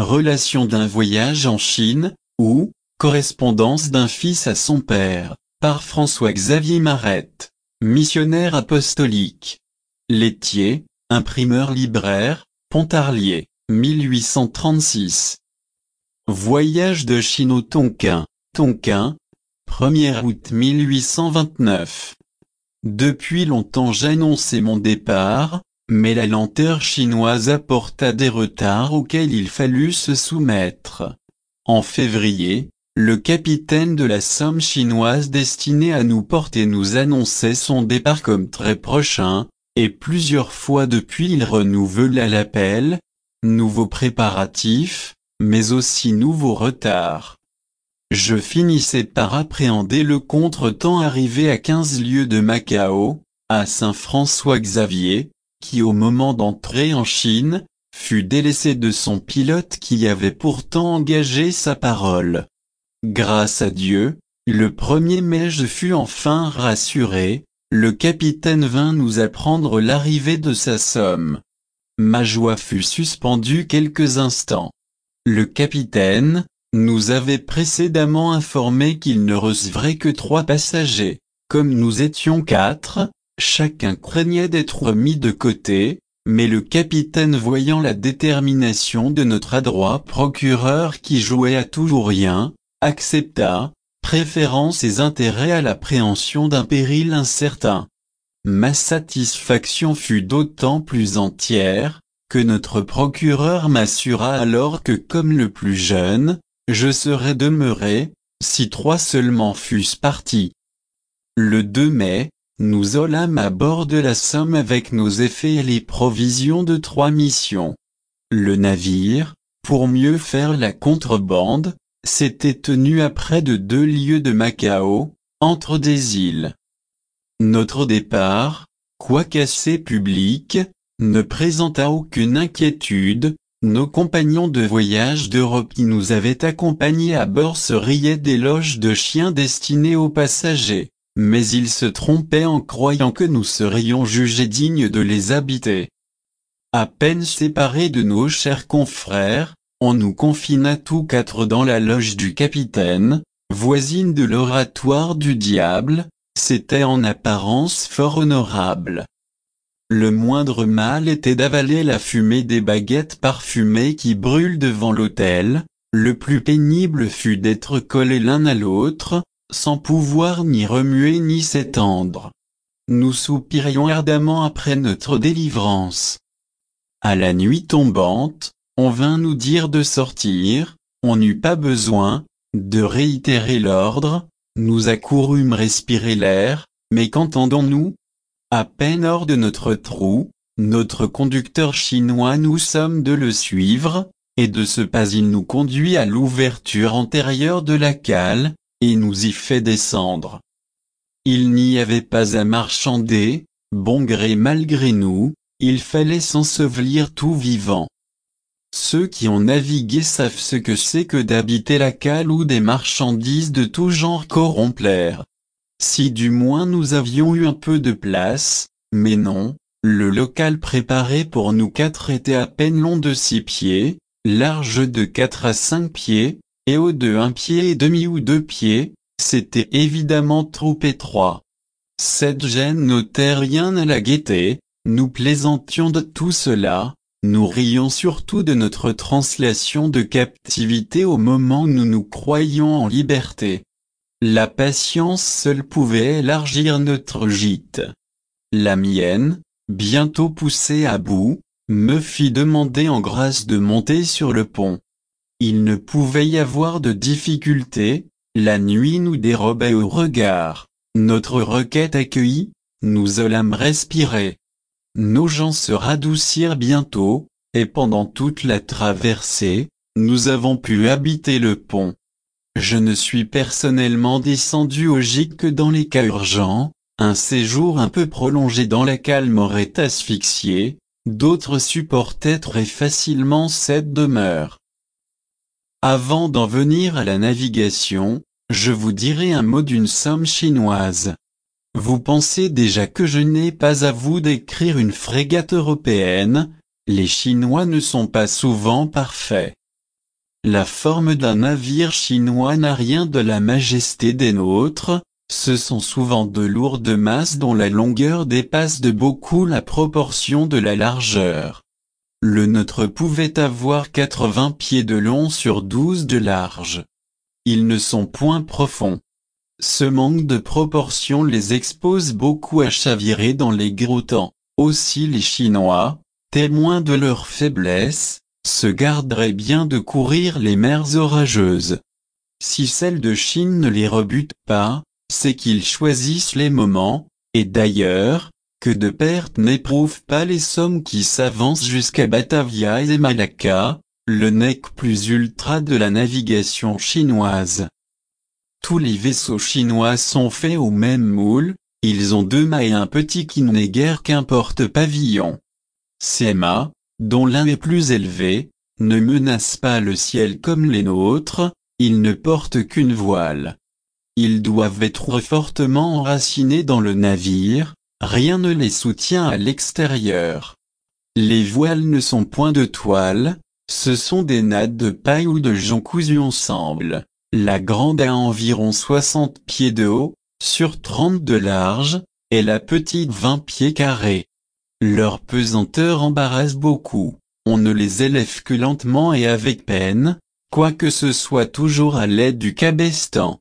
Relation d'un voyage en Chine, ou correspondance d'un fils à son père, par François-Xavier Marette, missionnaire apostolique. Laitier, imprimeur-libraire, Pontarlier, 1836. Voyage de Chine au Tonkin, Tonkin, 1er août 1829. Depuis longtemps j'annonçais mon départ, mais la lenteur chinoise apporta des retards auxquels il fallut se soumettre. En février, le capitaine de la Somme chinoise destiné à nous porter nous annonçait son départ comme très prochain, et plusieurs fois depuis il renouvela l'appel. Nouveaux préparatifs, mais aussi nouveaux retards. Je finissais par appréhender le contretemps arrivé à 15 lieues de Macao, à Saint-François-Xavier, qui au moment d'entrer en Chine, fut délaissé de son pilote qui avait pourtant engagé sa parole. Grâce à Dieu, le 1er mai je fus enfin rassuré, le capitaine vint nous apprendre l'arrivée de sa Somme. Ma joie fut suspendue quelques instants. Le capitaine nous avait précédemment informé qu'il ne recevrait que 3 passagers. Comme nous étions 4, chacun craignait d'être mis de côté, mais le capitaine voyant la détermination de notre adroit procureur qui jouait à tout ou rien, accepta, préférant ses intérêts à l'appréhension d'un péril incertain. Ma satisfaction fut d'autant plus entière, que notre procureur m'assura alors que comme le plus jeune, je serais demeuré, si 3 seulement fussent partis. Le 2 mai, nous allâmes à bord de la Somme avec nos effets et les provisions de 3 missions. Le navire, pour mieux faire la contrebande, s'était tenu à près de 2 lieues de Macao, entre des îles. Notre départ, quoiqu'assez public, ne présenta aucune inquiétude. Nos compagnons de voyage d'Europe qui nous avaient accompagnés à bord se riaient d'éloges de chiens destinés aux passagers, mais ils se trompaient en croyant que nous serions jugés dignes de les habiter. À peine séparés de nos chers confrères, on nous confina tous 4 dans la loge du capitaine, voisine de l'oratoire du diable. C'était en apparence fort honorable. Le moindre mal était d'avaler la fumée des baguettes parfumées qui brûlent devant l'autel, le plus pénible fut d'être collés l'un à l'autre, sans pouvoir ni remuer ni s'étendre. Nous soupirions ardemment après notre délivrance. À la nuit tombante, on vint nous dire de sortir, on n'eut pas besoin de réitérer l'ordre. Nous accourûmes respirer l'air, mais qu'entendons-nous? À peine hors de notre trou, notre conducteur chinois nous sommes de le suivre, et de ce pas il nous conduit à l'ouverture antérieure de la cale, et nous y fait descendre. Il n'y avait pas à marchander, bon gré mal gré nous, il fallait s'ensevelir tout vivant. Ceux qui ont navigué savent ce que c'est que d'habiter la cale où des marchandises de tout genre corrompent. Si du moins nous avions eu un peu de place, mais non, le local préparé pour nous 4 était à peine long de 6 pieds, large de 4 à 5 pieds, et haut de 1 pied et demi ou 2 pieds, c'était évidemment trop étroit. Cette gêne n'ôtait rien à la gaieté, nous plaisantions de tout cela. Nous rions surtout de notre translation de captivité au moment où nous nous croyions en liberté. La patience seule pouvait élargir notre gîte. La mienne, bientôt poussée à bout, me fit demander en grâce de monter sur le pont. Il ne pouvait y avoir de difficulté, la nuit nous dérobait au regard. Notre requête accueillie, nous allâmes respirer. Nos gens se radoucirent bientôt, et pendant toute la traversée, nous avons pu habiter le pont. Je ne suis personnellement descendu au gîte que dans les cas urgents, un séjour un peu prolongé dans la cale m'aurait asphyxié, d'autres supportaient très facilement cette demeure. Avant d'en venir à la navigation, je vous dirai un mot d'une Somme chinoise. Vous pensez déjà que je n'ai pas à vous décrire une frégate européenne, les Chinois ne sont pas souvent parfaits. La forme d'un navire chinois n'a rien de la majesté des nôtres, ce sont souvent de lourdes masses dont la longueur dépasse de beaucoup la proportion de la largeur. Le nôtre pouvait avoir 80 pieds de long sur 12 de large. Ils ne sont point profonds. Ce manque de proportion les expose beaucoup à chavirer dans les gros temps. Aussi les Chinois, témoins de leur faiblesse, se garderaient bien de courir les mers orageuses. Si celle de Chine ne les rebute pas, c'est qu'ils choisissent les moments, et d'ailleurs, que de perte n'éprouvent pas les sommes qui s'avancent jusqu'à Batavia et Malacca, le nec plus ultra de la navigation chinoise. Tous les vaisseaux chinois sont faits au même moule, ils ont 2 mâts et un petit qui n'est guère qu'un porte-pavillon. Ces mâts, dont l'un est plus élevé, ne menacent pas le ciel comme les nôtres, ils ne portent qu'une voile. Ils doivent être fortement enracinés dans le navire, rien ne les soutient à l'extérieur. Les voiles ne sont point de toile, ce sont des nattes de paille ou de jonc cousues ensemble. La grande a environ 60 pieds de haut, sur 30 de large, et la petite 20 pieds carrés. Leur pesanteur embarrasse beaucoup, on ne les élève que lentement et avec peine, quoique ce soit toujours à l'aide du cabestan.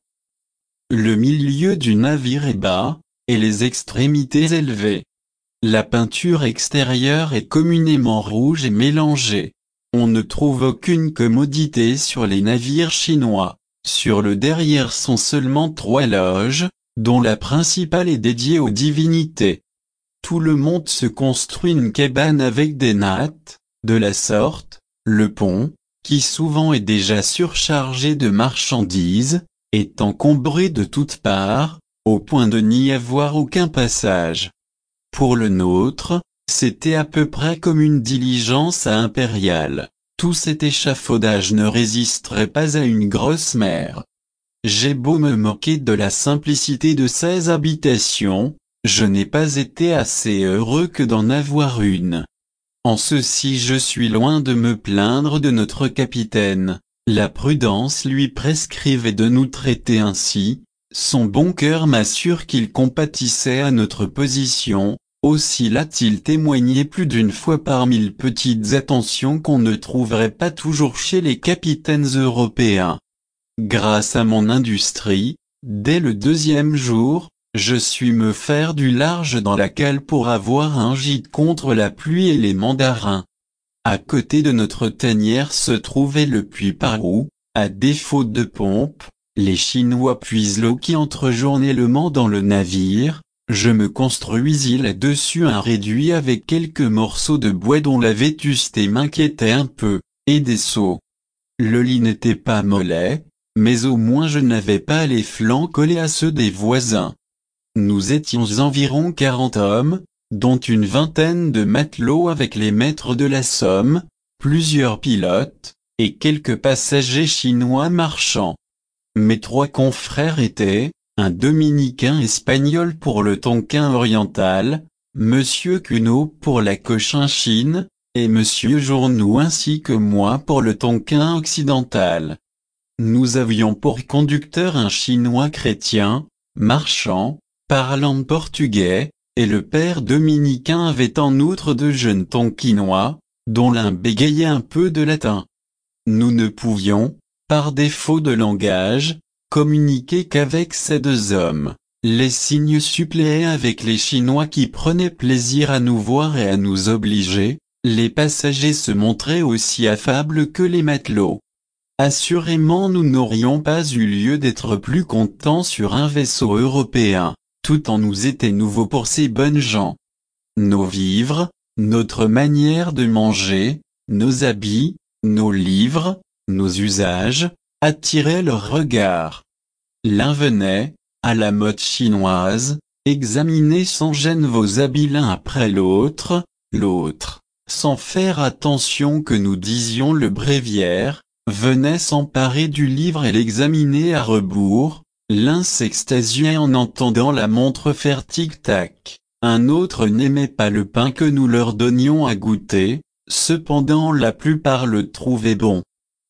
Le milieu du navire est bas, et les extrémités élevées. La peinture extérieure est communément rouge et mélangée. On ne trouve aucune commodité sur les navires chinois. Sur le derrière sont seulement 3 loges, dont la principale est dédiée aux divinités. Tout le monde se construit une cabane avec des nattes, de la sorte, le pont, qui souvent est déjà surchargé de marchandises, est encombré de toutes parts, au point de n'y avoir aucun passage. Pour le nôtre, c'était à peu près comme une diligence à impériale. Tout cet échafaudage ne résisterait pas à une grosse mer. J'ai beau me moquer de la simplicité de ces habitations, je n'ai pas été assez heureux que d'en avoir une. En ceci je suis loin de me plaindre de notre capitaine. La prudence lui prescrivait de nous traiter ainsi, son bon cœur m'assure qu'il compatissait à notre position. Aussi l'a-t-il témoigné plus d'une fois par 1000 petites attentions qu'on ne trouverait pas toujours chez les capitaines européens. Grâce à mon industrie, dès le 2e jour, je suis me faire du large dans la cale pour avoir un gîte contre la pluie et les mandarins. À côté de notre tanière se trouvait le puits par où, à défaut de pompe, les Chinois puisent l'eau qui entre journellement dans le navire. Je me construisis là-dessus un réduit avec quelques morceaux de bois dont la vétusté m'inquiétait un peu, et des seaux. Le lit n'était pas mollet, mais au moins je n'avais pas les flancs collés à ceux des voisins. Nous étions environ 40 hommes, dont une vingtaine de matelots avec les maîtres de la Somme, plusieurs pilotes, et quelques passagers chinois marchands. Mes 3 confrères étaient, un dominicain espagnol pour le Tonkin oriental, Monsieur Cuneau pour la Cochinchine, et Monsieur Journoux ainsi que moi pour le Tonkin occidental. Nous avions pour conducteur un Chinois chrétien, marchand, parlant portugais, et le père dominicain avait en outre 2 jeunes Tonkinois, dont l'un bégayait un peu de latin. Nous ne pouvions, par défaut de langage, communiquer qu'avec ces 2 hommes. Les signes suppléaient avec les Chinois qui prenaient plaisir à nous voir et à nous obliger, les passagers se montraient aussi affables que les matelots. Assurément nous n'aurions pas eu lieu d'être plus contents sur un vaisseau européen, tout en nous était nouveau pour ces bonnes gens. Nos vivres, notre manière de manger, nos habits, nos livres, nos usages, attiraient leur regard. L'un venait, à la mode chinoise, examiner sans gêne vos habits l'un après l'autre, l'autre, sans faire attention que nous disions le bréviaire, venait s'emparer du livre et l'examiner à rebours, l'un s'extasiait en entendant la montre faire tic-tac, un autre n'aimait pas le pain que nous leur donnions à goûter, cependant la plupart le trouvaient bon.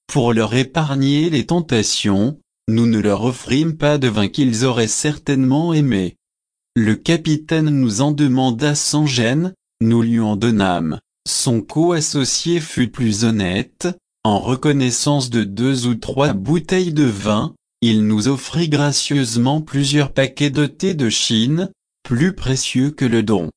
Pour leur épargner les tentations, nous ne leur offrîmes pas de vin qu'ils auraient certainement aimé. Le capitaine nous en demanda sans gêne, nous lui en donnâmes. Son co-associé fut plus honnête, en reconnaissance de 2 ou 3 bouteilles de vin, il nous offrit gracieusement plusieurs paquets de thé de Chine, plus précieux que le don.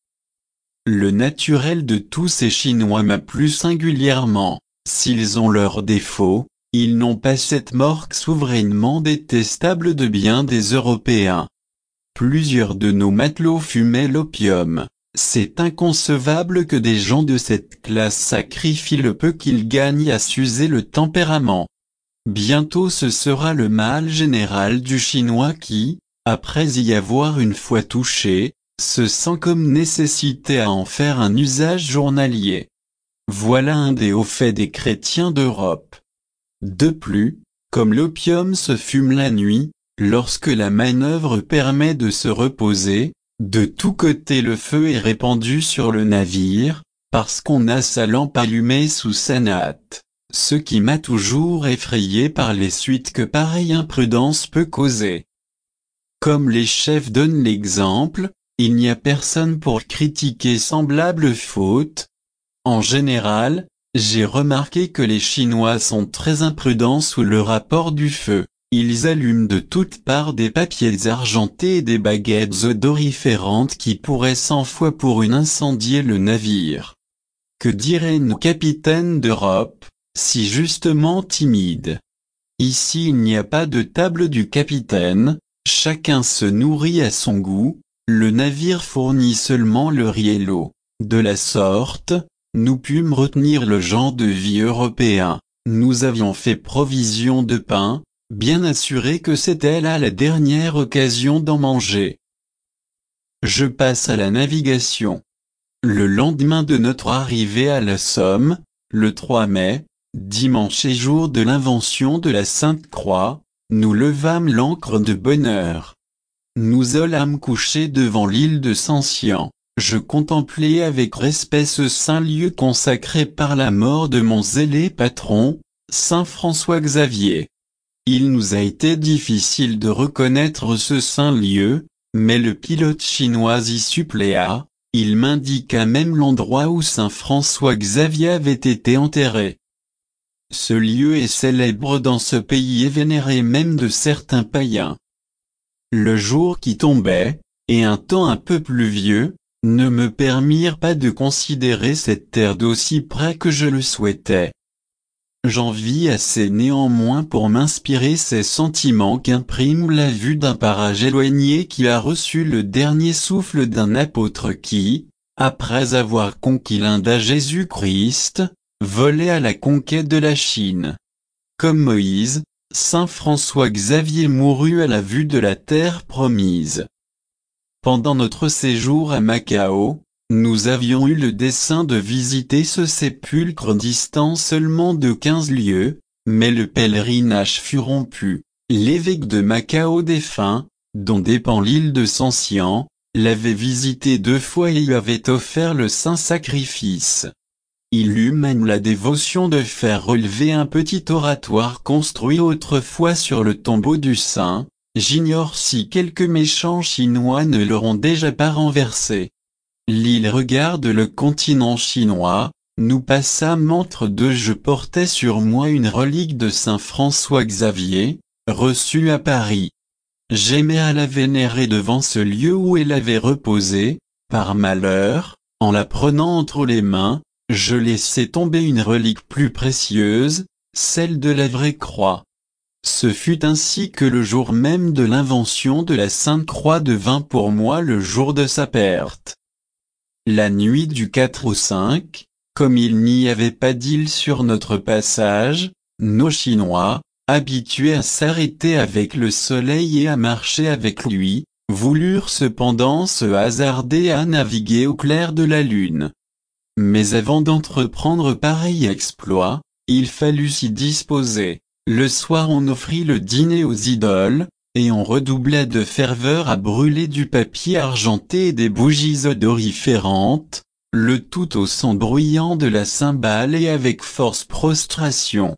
Le naturel de tous ces Chinois m'a plu singulièrement. S'ils ont leurs défauts, ils n'ont pas cette morgue souverainement détestable de bien des Européens. Plusieurs de nos matelots fumaient l'opium. C'est inconcevable que des gens de cette classe sacrifient le peu qu'ils gagnent à s'user le tempérament. Bientôt ce sera le mal général du Chinois qui, après y avoir une fois touché, se sent comme nécessité à en faire un usage journalier. Voilà un des hauts faits des chrétiens d'Europe. De plus, comme l'opium se fume la nuit, lorsque la manœuvre permet de se reposer, de tous côtés le feu est répandu sur le navire, parce qu'on a sa lampe allumée sous sa natte, ce qui m'a toujours effrayé par les suites que pareille imprudence peut causer. Comme les chefs donnent l'exemple, il n'y a personne pour critiquer semblable faute. En général, j'ai remarqué que les Chinois sont très imprudents sous le rapport du feu. Ils allument de toutes parts des papiers argentés et des baguettes odoriférantes qui pourraient 100 fois pour une incendier le navire. Que diraient nos capitaines d'Europe, si justement timides? Ici il n'y a pas de table du capitaine, chacun se nourrit à son goût, le navire fournit seulement le riz et l'eau. De la sorte, nous pûmes retenir le genre de vie européen. Nous avions fait provision de pain, bien assuré que c'était là la dernière occasion d'en manger. Je passe à la navigation. Le lendemain de notre arrivée à la Somme, le 3 mai, dimanche et jour de l'invention de la Sainte-Croix, nous levâmes l'ancre de bonne heure. Nous allâmes coucher devant l'île de Sancian. Je contemplai avec respect ce saint lieu consacré par la mort de mon zélé patron, saint François Xavier. Il nous a été difficile de reconnaître ce saint lieu, mais le pilote chinois y suppléa, il m'indiqua même l'endroit où saint François Xavier avait été enterré. Ce lieu est célèbre dans ce pays et vénéré même de certains païens. Le jour qui tombait, et un temps un peu pluvieux, ne me permirent pas de considérer cette terre d'aussi près que je le souhaitais. J'en vis assez néanmoins pour m'inspirer ces sentiments qu'imprime la vue d'un parage éloigné qui a reçu le dernier souffle d'un apôtre qui, après avoir conquis l'Inde à Jésus-Christ, volait à la conquête de la Chine. Comme Moïse, saint François Xavier mourut à la vue de la terre promise. Pendant notre séjour à Macao, nous avions eu le dessein de visiter ce sépulcre distant seulement de 15 lieues, mais le pèlerinage fut rompu. L'évêque de Macao défunt, dont dépend l'île de Sancian, l'avait visité 2 fois et lui avait offert le saint sacrifice. Il eut même la dévotion de faire relever un petit oratoire construit autrefois sur le tombeau du saint. J'ignore si quelques méchants Chinois ne l'auront déjà pas renversé. L'île regarde le continent chinois, nous passâmes entre deux. Je portais sur moi une relique de saint François Xavier, reçue à Paris. J'aimais à la vénérer devant ce lieu où elle avait reposé. Par malheur, en la prenant entre les mains, je laissai tomber une relique plus précieuse, celle de la vraie croix. Ce fut ainsi que le jour même de l'invention de la Sainte Croix devint pour moi le jour de sa perte. La nuit du 4 au 5, comme il n'y avait pas d'île sur notre passage, nos Chinois, habitués à s'arrêter avec le soleil et à marcher avec lui, voulurent cependant se hasarder à naviguer au clair de la lune. Mais avant d'entreprendre pareil exploit, il fallut s'y disposer. Le soir on offrit le dîner aux idoles, et on redoubla de ferveur à brûler du papier argenté et des bougies odoriférantes, le tout au son bruyant de la cymbale et avec force prostration.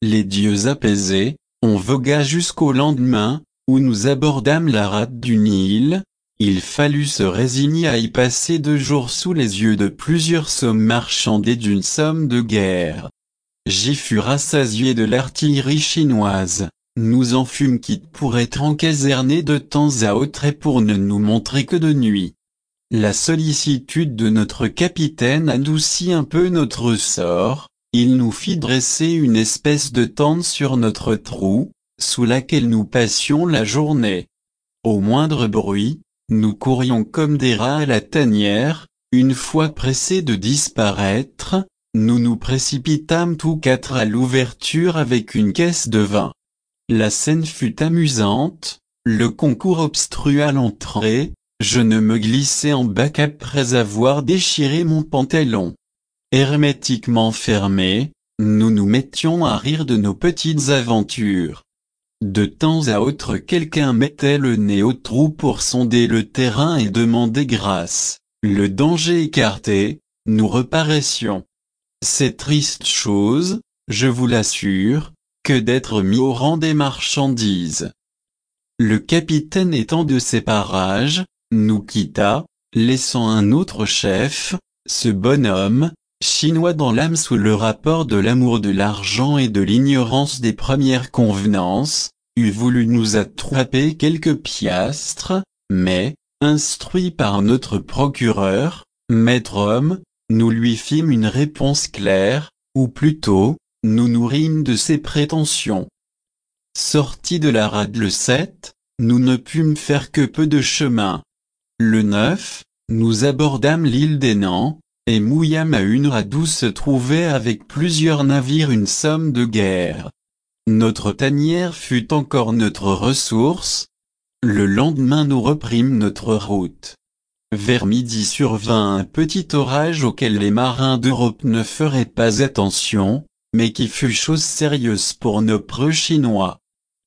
Les dieux apaisés, on vogua jusqu'au lendemain, où nous abordâmes la rade du Nil. Il fallut se résigner à y passer 2 jours sous les yeux de plusieurs sommes marchandées d'une somme de guerre. J'y fus rassasié de l'artillerie chinoise. Nous en fûmes quittes pour être encasernés de temps à autre et pour ne nous montrer que de nuit. La sollicitude de notre capitaine adoucit un peu notre sort. Il nous fit dresser une espèce de tente sur notre trou, sous laquelle nous passions la journée. Au moindre bruit, nous courions comme des rats à la tanière. Une fois pressés de disparaître, nous nous précipitâmes tous 4 à l'ouverture avec une caisse de vin. La scène fut amusante, le concours obstrua l'entrée, je ne me glissai en bas qu'après avoir déchiré mon pantalon. Hermétiquement fermé, nous nous mettions à rire de nos petites aventures. De temps à autre quelqu'un mettait le nez au trou pour sonder le terrain et demander grâce. Le danger écarté, nous reparaissions. C'est triste chose, je vous l'assure, que d'être mis au rang des marchandises. Le capitaine étant de ces parages, nous quitta, laissant un autre chef, ce bonhomme, chinois dans l'âme sous le rapport de l'amour de l'argent et de l'ignorance des premières convenances, eût voulu nous attraper quelques piastres, mais, instruit par notre procureur, maître homme, nous lui fîmes une réponse claire, ou plutôt, nous nourrîmes de ses prétentions. Sortis de la rade le 7, nous ne pûmes faire que peu de chemin. Le 9, nous abordâmes l'île d'Hénan, et mouillâmes à une rade où se trouvait avec plusieurs navires une somme de guerre. Notre tanière fut encore notre ressource. Le lendemain nous reprîmes notre route. Vers midi survint un petit orage auquel les marins d'Europe ne feraient pas attention, mais qui fut chose sérieuse pour nos preux chinois.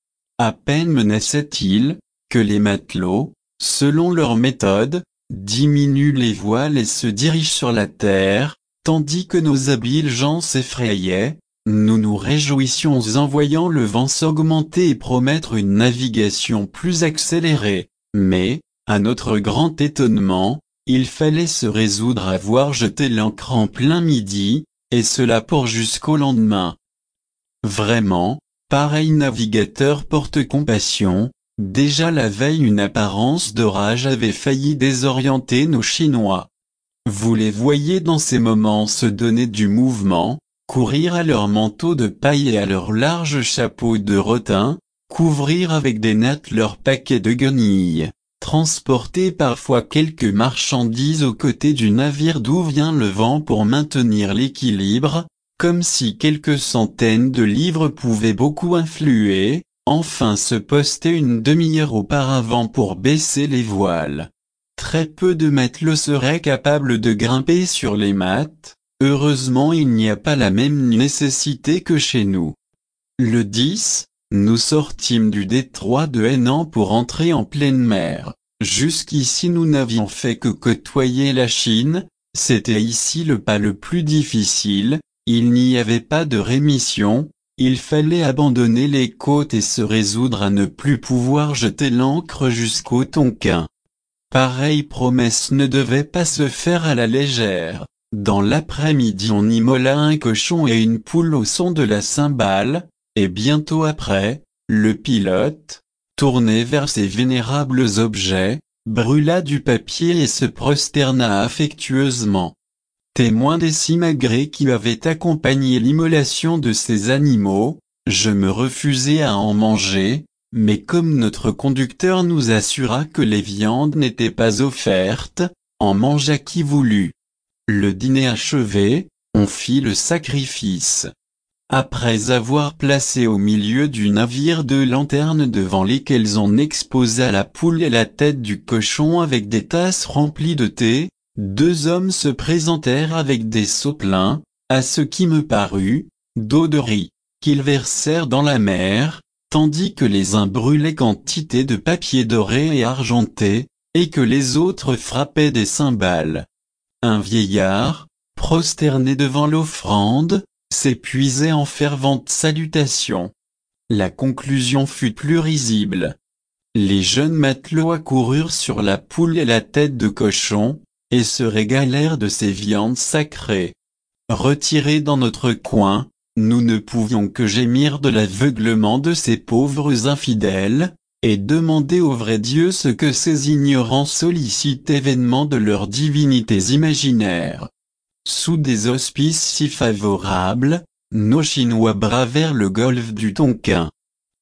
À peine menaçait-il, que les matelots, selon leur méthode, diminuent les voiles et se dirigent sur la terre, tandis que nos habiles gens s'effrayaient. Nous nous réjouissions en voyant le vent s'augmenter et promettre une navigation plus accélérée, mais, à notre grand étonnement, il fallait se résoudre à voir jeter l'ancre en plein midi, et cela pour jusqu'au lendemain. Vraiment, pareil navigateur porte compassion. Déjà la veille une apparence d'orage avait failli désorienter nos Chinois. Vous les voyez dans ces moments se donner du mouvement, courir à leurs manteaux de paille et à leurs larges chapeaux de rotin, couvrir avec des nattes leurs paquets de guenilles, transporter parfois quelques marchandises aux côtés du navire d'où vient le vent pour maintenir l'équilibre, comme si quelques centaines de livres pouvaient beaucoup influer. Enfin se poster une demi-heure auparavant pour baisser les voiles. Très peu de matelots seraient capables de grimper sur les mattes, heureusement il n'y a pas la même nécessité que chez nous. Le 10, nous sortîmes du détroit de Hainan pour entrer en pleine mer. Jusqu'ici nous n'avions fait que côtoyer la Chine, c'était ici le pas le plus difficile, il n'y avait pas de rémission. Il fallait abandonner les côtes et se résoudre à ne plus pouvoir jeter l'ancre jusqu'au Tonkin. Pareille promesse ne devait pas se faire à la légère. Dans l'après-midi on immola un cochon et une poule au son de la cymbale, et bientôt après, le pilote, tourné vers ces vénérables objets, brûla du papier et se prosterna affectueusement. Témoin des simagrées qui avaient accompagné l'immolation de ces animaux, je me refusai à en manger, mais comme notre conducteur nous assura que les viandes n'étaient pas offertes, en mangea qui voulut. Le dîner achevé, on fit le sacrifice. Après avoir placé au milieu du navire 2 lanternes devant lesquelles on exposa la poule et la tête du cochon avec des tasses remplies de thé, 2 hommes se présentèrent avec des seaux pleins, à ce qui me parut, d'eau de riz, qu'ils versèrent dans la mer, tandis que les uns brûlaient quantité de papier doré et argenté, et que les autres frappaient des cymbales. Un vieillard, prosterné devant l'offrande, s'épuisait en ferventes salutations. La conclusion fut plus risible. Les jeunes matelots accoururent sur la poule et la tête de cochon, et se régalèrent de ces viandes sacrées. Retirés dans notre coin, nous ne pouvions que gémir de l'aveuglement de ces pauvres infidèles, et demander au vrai Dieu ce que ces ignorants sollicitaient vainement de leurs divinités imaginaires. Sous des auspices si favorables, nos Chinois bravèrent le golfe du Tonkin.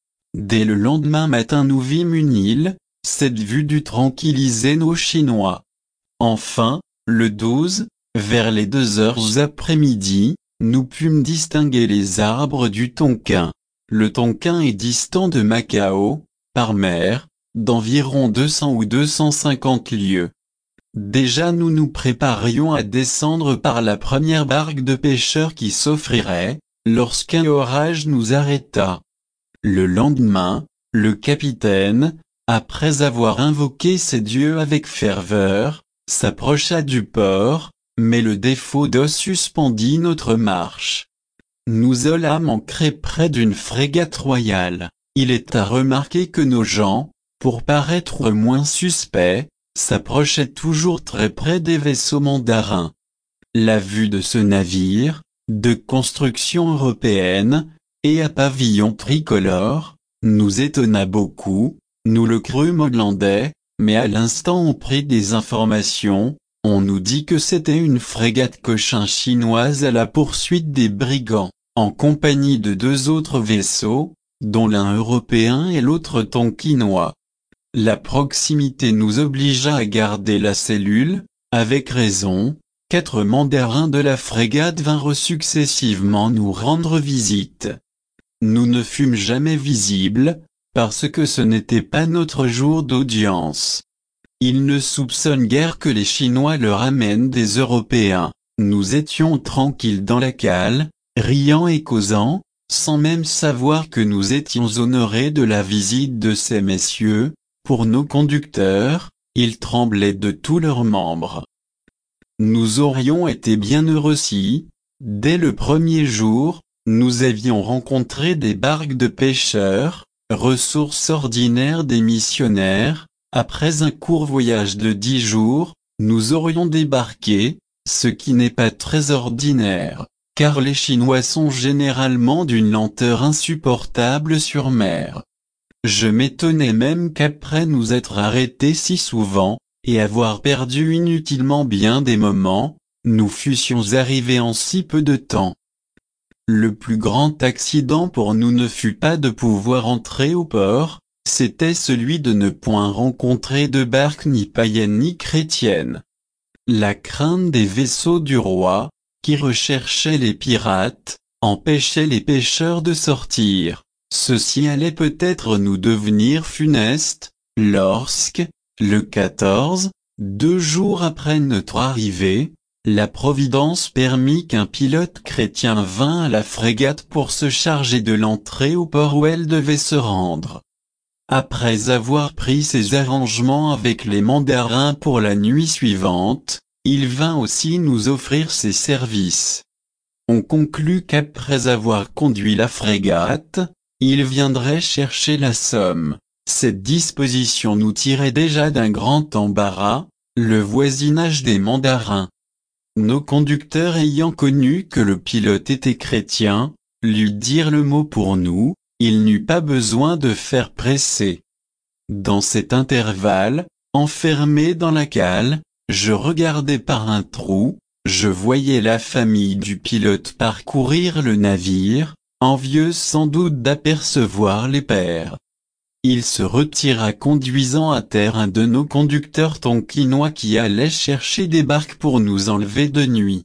Dès le lendemain matin nous vîmes une île, cette vue dut tranquilliser nos Chinois. Enfin, le 12, vers les 2 heures après-midi, nous pûmes distinguer les arbres du Tonkin. Le Tonkin est distant de Macao, par mer, d'environ 200 ou 250 lieues. Déjà nous nous préparions à descendre par la première barque de pêcheurs qui s'offrirait, lorsqu'un orage nous arrêta. Le lendemain, le capitaine, après avoir invoqué ses dieux avec ferveur, s'approcha du port, mais le défaut d'eau suspendit notre marche. Nous allâmes ancrer près d'une frégate royale. Il est à remarquer que nos gens, pour paraître moins suspects, s'approchaient toujours très près des vaisseaux mandarins. La vue de ce navire, de construction européenne, et à pavillon tricolore, nous étonna beaucoup. Nous le crûmes hollandais, mais à l'instant on prit des informations, on nous dit que c'était une frégate cochin chinoise à la poursuite des brigands, en compagnie de 2 autres vaisseaux, dont l'un européen et l'autre tonkinois. La proximité nous obligea à garder la cellule, avec raison. 4 mandarins de la frégate vinrent successivement nous rendre visite. Nous ne fûmes jamais visibles, parce que ce n'était pas notre jour d'audience. Ils ne soupçonnent guère que les Chinois leur amènent des Européens. Nous étions tranquilles dans la cale, riant et causant, sans même savoir que nous étions honorés de la visite de ces messieurs. Pour nos conducteurs, ils tremblaient de tous leurs membres. Nous aurions été bien heureux si, dès le premier jour, nous avions rencontré des barques de pêcheurs, ressources ordinaires des missionnaires. Après un court voyage de 10 jours, nous aurions débarqué, ce qui n'est pas très ordinaire, car les Chinois sont généralement d'une lenteur insupportable sur mer. Je m'étonnais même qu'après nous être arrêtés si souvent, et avoir perdu inutilement bien des moments, nous fussions arrivés en si peu de temps. Le plus grand accident pour nous ne fut pas de pouvoir entrer au port, c'était celui de ne point rencontrer de barque ni païenne ni chrétienne. La crainte des vaisseaux du roi, qui recherchaient les pirates, empêchait les pêcheurs de sortir. Ceci allait peut-être nous devenir funeste, lorsque, le 14, 2 jours après notre arrivée, la Providence permit qu'un pilote chrétien vînt à la frégate pour se charger de l'entrée au port où elle devait se rendre. Après avoir pris ses arrangements avec les mandarins pour la nuit suivante, il vint aussi nous offrir ses services. On conclut qu'après avoir conduit la frégate, il viendrait chercher la somme. Cette disposition nous tirait déjà d'un grand embarras, le voisinage des mandarins. Nos conducteurs ayant connu que le pilote était chrétien, lui dirent le mot pour nous, il n'eut pas besoin de faire presser. Dans cet intervalle, enfermé dans la cale, je regardais par un trou, je voyais la famille du pilote parcourir le navire, envieux sans doute d'apercevoir les pères. Il se retira conduisant à terre un de nos conducteurs tonkinois qui allait chercher des barques pour nous enlever de nuit.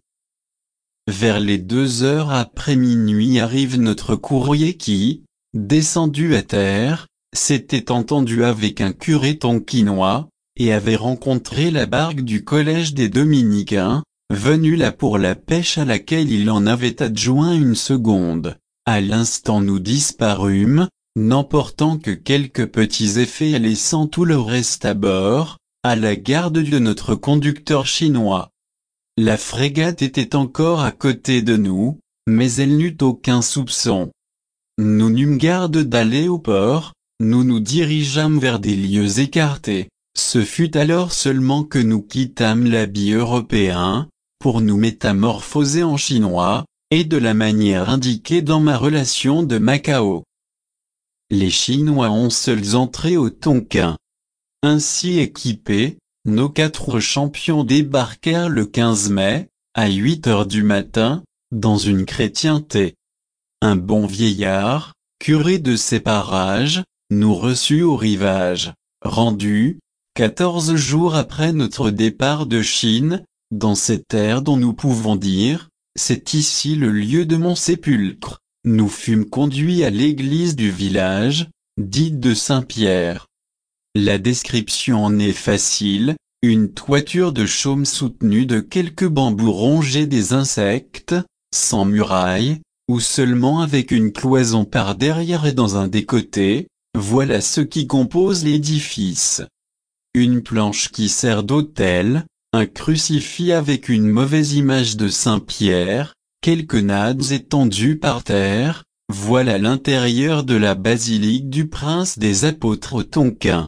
Vers les 2 heures après minuit arrive notre courrier qui, descendu à terre, s'était entendu avec un curé tonkinois, et avait rencontré la barque du collège des Dominicains, venue là pour la pêche à laquelle il en avait adjoint une seconde. À l'instant nous disparûmes, n'emportant que quelques petits effets et laissant tout le reste à bord, à la garde de notre conducteur chinois. La frégate était encore à côté de nous, mais elle n'eut aucun soupçon. Nous n'eûmes garde d'aller au port, nous nous dirigeâmes vers des lieux écartés. Ce fut alors seulement que nous quittâmes l'habit européen, pour nous métamorphoser en chinois, et de la manière indiquée dans ma relation de Macao. Les Chinois ont seuls entré au Tonkin. Ainsi équipés, nos 4 champions débarquèrent le 15 mai, à 8 heures du matin, dans une chrétienté. Un bon vieillard, curé de ces parages, nous reçut au rivage, rendu, 14 jours après notre départ de Chine, dans ces terres dont nous pouvons dire, c'est ici le lieu de mon sépulcre. Nous fûmes conduits à l'église du village, dite de Saint-Pierre. La description en est facile, une toiture de chaume soutenue de quelques bambous rongés des insectes, sans muraille, ou seulement avec une cloison par derrière et dans un des côtés, voilà ce qui compose l'édifice. Une planche qui sert d'autel, un crucifix avec une mauvaise image de Saint-Pierre, quelques nattes étendues par terre, voilà l'intérieur de la basilique du Prince des Apôtres au Tonkin.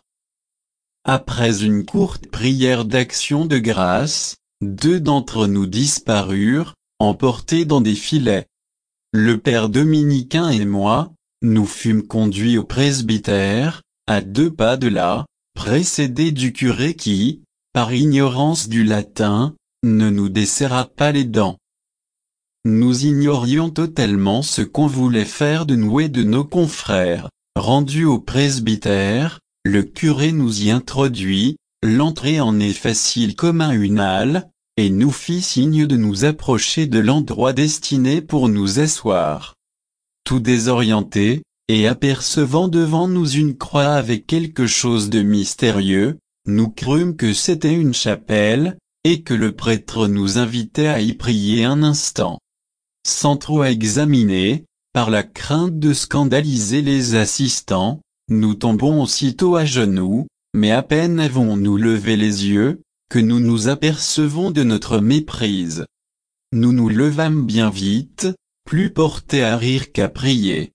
Après une courte prière d'action de grâce, 2 d'entre nous disparurent, emportés dans des filets. Le père dominicain et moi, nous fûmes conduits au presbytère, à 2 pas de là, précédés du curé qui, par ignorance du latin, ne nous desserra pas les dents. Nous ignorions totalement ce qu'on voulait faire de nous et de nos confrères. Rendus au presbytère, le curé nous y introduit, l'entrée en est facile comme à une halle, et nous fit signe de nous approcher de l'endroit destiné pour nous asseoir. Tout désorienté, et apercevant devant nous une croix avec quelque chose de mystérieux, nous crûmes que c'était une chapelle, et que le prêtre nous invitait à y prier un instant. Sans trop examiner, par la crainte de scandaliser les assistants, nous tombons aussitôt à genoux, mais à peine avons-nous levé les yeux, que nous nous apercevons de notre méprise. Nous nous levâmes bien vite, plus portés à rire qu'à prier.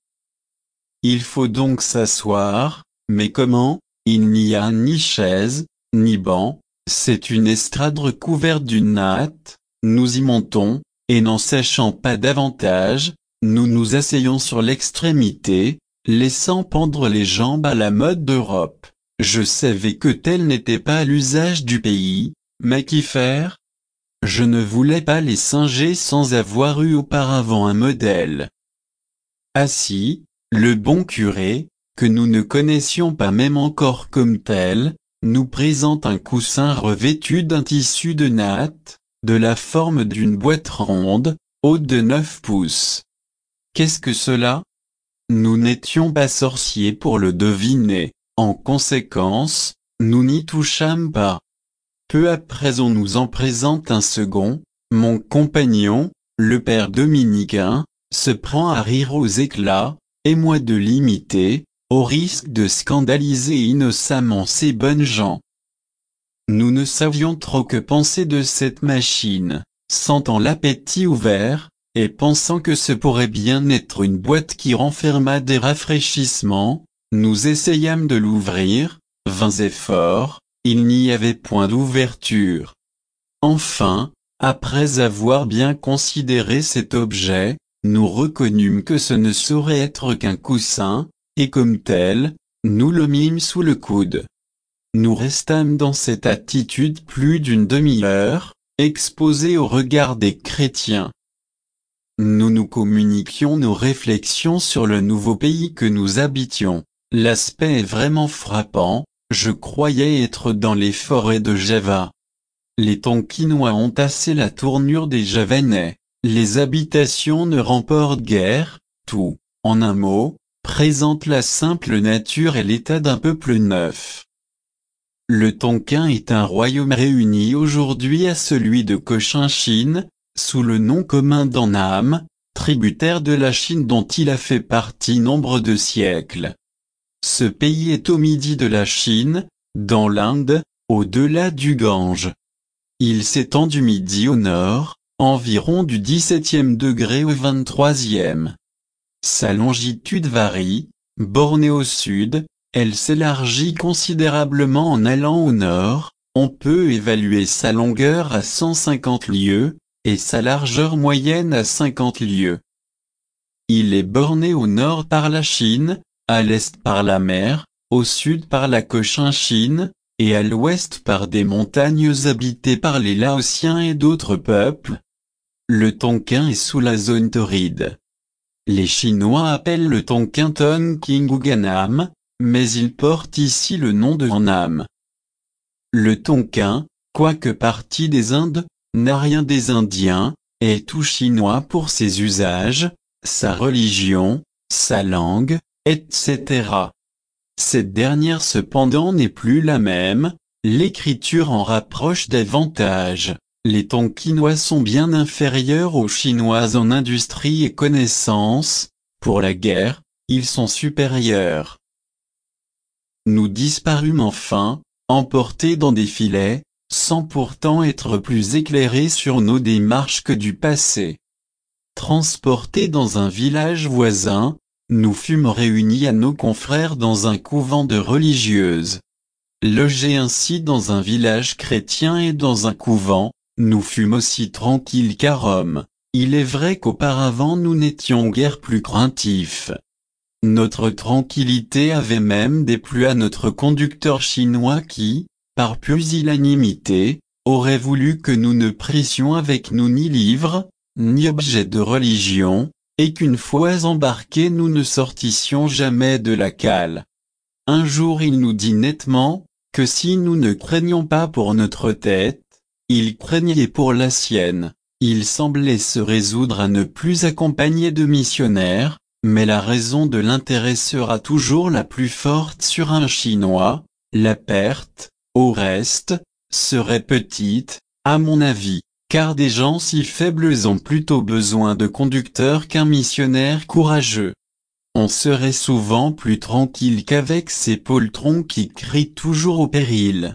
Il faut donc s'asseoir, mais comment? Il n'y a ni chaise, ni banc, c'est une estrade recouverte d'une natte, nous y montons, et n'en sachant pas davantage, nous nous asseyons sur l'extrémité, laissant pendre les jambes à la mode d'Europe. Je savais que tel n'était pas l'usage du pays, mais qu'y faire? Je ne voulais pas les singer sans avoir eu auparavant un modèle. Assis, le bon curé, que nous ne connaissions pas même encore comme tel, nous présente un coussin revêtu d'un tissu de natte, de la forme d'une boîte ronde, haute de 9 pouces. Qu'est-ce que cela? Nous n'étions pas sorciers pour le deviner, en conséquence, nous n'y touchâmes pas. Peu après on nous en présente un second, mon compagnon, le père dominicain, se prend à rire aux éclats, et moi de l'imiter, au risque de scandaliser innocemment ces bonnes gens. Nous ne savions trop que penser de cette machine, sentant l'appétit ouvert, et pensant que ce pourrait bien être une boîte qui renfermât des rafraîchissements, nous essayâmes de l'ouvrir, vains efforts, il n'y avait point d'ouverture. Enfin, après avoir bien considéré cet objet, nous reconnûmes que ce ne saurait être qu'un coussin, et comme tel, nous le mîmes sous le coude. Nous restâmes dans cette attitude plus d'une demi-heure, exposés au regard des chrétiens. Nous nous communiquions nos réflexions sur le nouveau pays que nous habitions. L'aspect est vraiment frappant, je croyais être dans les forêts de Java. Les Tonkinois ont assez la tournure des Javanais, les habitations ne remportent guère, tout, en un mot, présente la simple nature et l'état d'un peuple neuf. Le Tonkin est un royaume réuni aujourd'hui à celui de Cochinchine, sous le nom commun d'Annam, tributaire de la Chine dont il a fait partie nombre de siècles. Ce pays est au midi de la Chine, dans l'Inde, au-delà du Gange. Il s'étend du midi au nord, environ du 17e degré au 23e. Sa longitude varie, bornée au sud, elle s'élargit considérablement en allant au nord, on peut évaluer sa longueur à 150 lieues, et sa largeur moyenne à 50 lieues. Il est borné au nord par la Chine, à l'est par la mer, au sud par la Cochinchine, et à l'ouest par des montagnes habitées par les Laotiens et d'autres peuples. Le Tonkin est sous la zone torride. Les Chinois appellent le Tonkin Tonking ou Ganam, mais il porte ici le nom de Annam. Le Tonkin, quoique parti des Indes, n'a rien des Indiens, est tout chinois pour ses usages, sa religion, sa langue, etc. Cette dernière cependant n'est plus la même, l'écriture en rapproche davantage. Les Tonkinois sont bien inférieurs aux Chinois en industrie et connaissances, pour la guerre, ils sont supérieurs. Nous disparûmes enfin, emportés dans des filets, sans pourtant être plus éclairés sur nos démarches que du passé. Transportés dans un village voisin, nous fûmes réunis à nos confrères dans un couvent de religieuses. Logés ainsi dans un village chrétien et dans un couvent, nous fûmes aussi tranquilles qu'à Rome. Il est vrai qu'auparavant nous n'étions guère plus craintifs. Notre tranquillité avait même déplu à notre conducteur chinois qui, par pusillanimité, aurait voulu que nous ne prissions avec nous ni livres, ni objets de religion, et qu'une fois embarqués nous ne sortissions jamais de la cale. Un jour il nous dit nettement, que si nous ne craignions pas pour notre tête, il craignait pour la sienne. Il semblait se résoudre à ne plus accompagner de missionnaires, mais la raison de l'intérêt sera toujours la plus forte sur un Chinois, la perte, au reste, serait petite, à mon avis, car des gens si faibles ont plutôt besoin de conducteurs qu'un missionnaire courageux. On serait souvent plus tranquille qu'avec ces poltrons qui crient toujours au péril.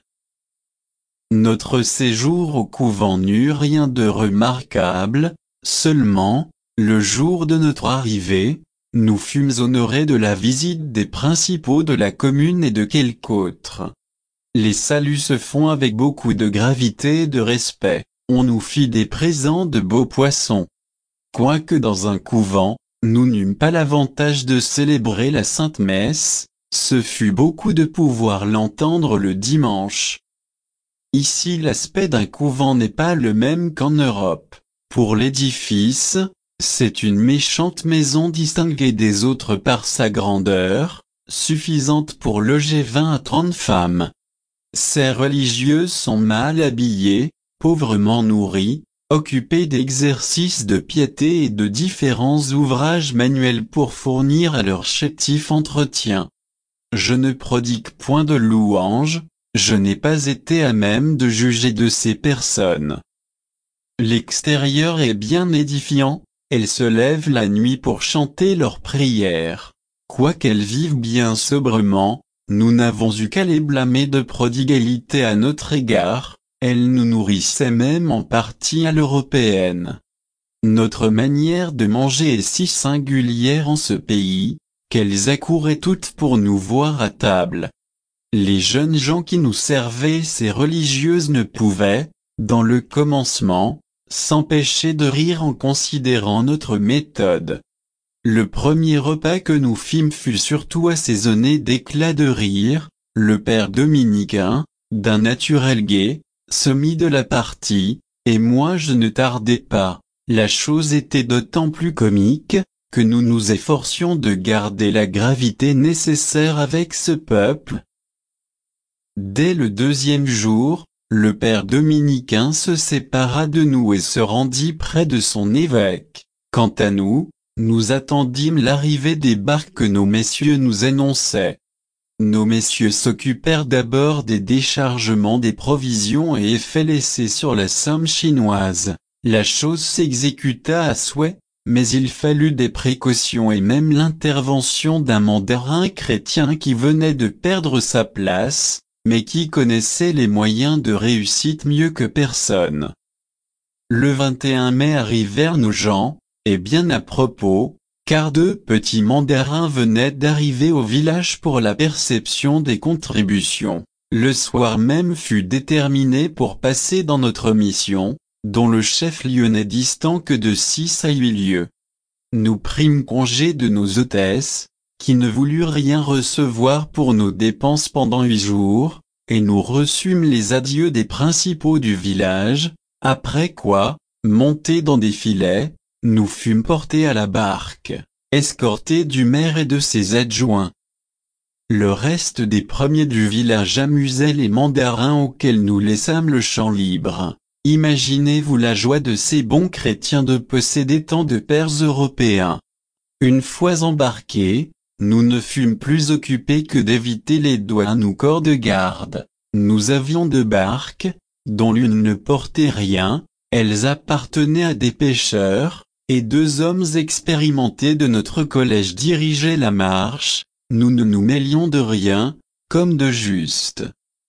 Notre séjour au couvent n'eut rien de remarquable, seulement, le jour de notre arrivée, nous fûmes honorés de la visite des principaux de la commune et de quelques autres. Les saluts se font avec beaucoup de gravité et de respect, on nous fit des présents de beaux poissons. Quoique dans un couvent, nous n'eûmes pas l'avantage de célébrer la Sainte Messe, ce fut beaucoup de pouvoir l'entendre le dimanche. Ici l'aspect d'un couvent n'est pas le même qu'en Europe. Pour l'édifice, c'est une méchante maison distinguée des autres par sa grandeur, suffisante pour loger 20 à 30 femmes. Ces religieuses sont mal habillées, pauvrement nourries, occupées d'exercices de piété et de différents ouvrages manuels pour fournir à leur chétif entretien. Je ne prodigue point de louanges, je n'ai pas été à même de juger de ces personnes. L'extérieur est bien édifiant, elles se lèvent la nuit pour chanter leurs prières. Quoiqu'elles vivent bien sobrement, nous n'avons eu qu'à les blâmer de prodigalité à notre égard, elles nous nourrissaient même en partie à l'européenne. Notre manière de manger est si singulière en ce pays, qu'elles accouraient toutes pour nous voir à table. Les jeunes gens qui nous servaient ces religieuses ne pouvaient, dans le commencement, s'empêcher de rire en considérant notre méthode. Le premier repas que nous fîmes fut surtout assaisonné d'éclats de rire, le père dominicain, d'un naturel gai, se mit de la partie, et moi je ne tardais pas. La chose était d'autant plus comique, que nous nous efforcions de garder la gravité nécessaire avec ce peuple. Dès le deuxième jour, le père dominicain se sépara de nous et se rendit près de son évêque. Quant à nous, nous attendîmes l'arrivée des barques que nos messieurs nous annonçaient. Nos messieurs s'occupèrent d'abord des déchargements des provisions et effets laissés sur la somme chinoise. La chose s'exécuta à souhait, mais il fallut des précautions et même l'intervention d'un mandarin chrétien qui venait de perdre sa place, mais qui connaissait les moyens de réussite mieux que personne. Le 21 mai arrivèrent nos gens, et bien à propos, car 2 petits mandarins venaient d'arriver au village pour la perception des contributions. Le soir même fut déterminé pour passer dans notre mission, dont le chef-lieu n'est distant que de 6 à 8 lieues. Nous prîmes congé de nos hôtesses, qui ne voulurent rien recevoir pour nos dépenses pendant 8 jours, et nous reçûmes les adieux des principaux du village, après quoi, montés dans des filets, nous fûmes portés à la barque, escortés du maire et de ses adjoints. Le reste des premiers du village amusait les mandarins auxquels nous laissâmes le champ libre. Imaginez-vous la joie de ces bons chrétiens de posséder tant de pères européens. Une fois embarqués, nous ne fûmes plus occupés que d'éviter les douanes ou corps de garde. Nous avions 2 barques, dont l'une ne portait rien, elles appartenaient à des pêcheurs, et 2 hommes expérimentés de notre collège dirigeaient la marche. Nous ne nous mêlions de rien, comme de juste.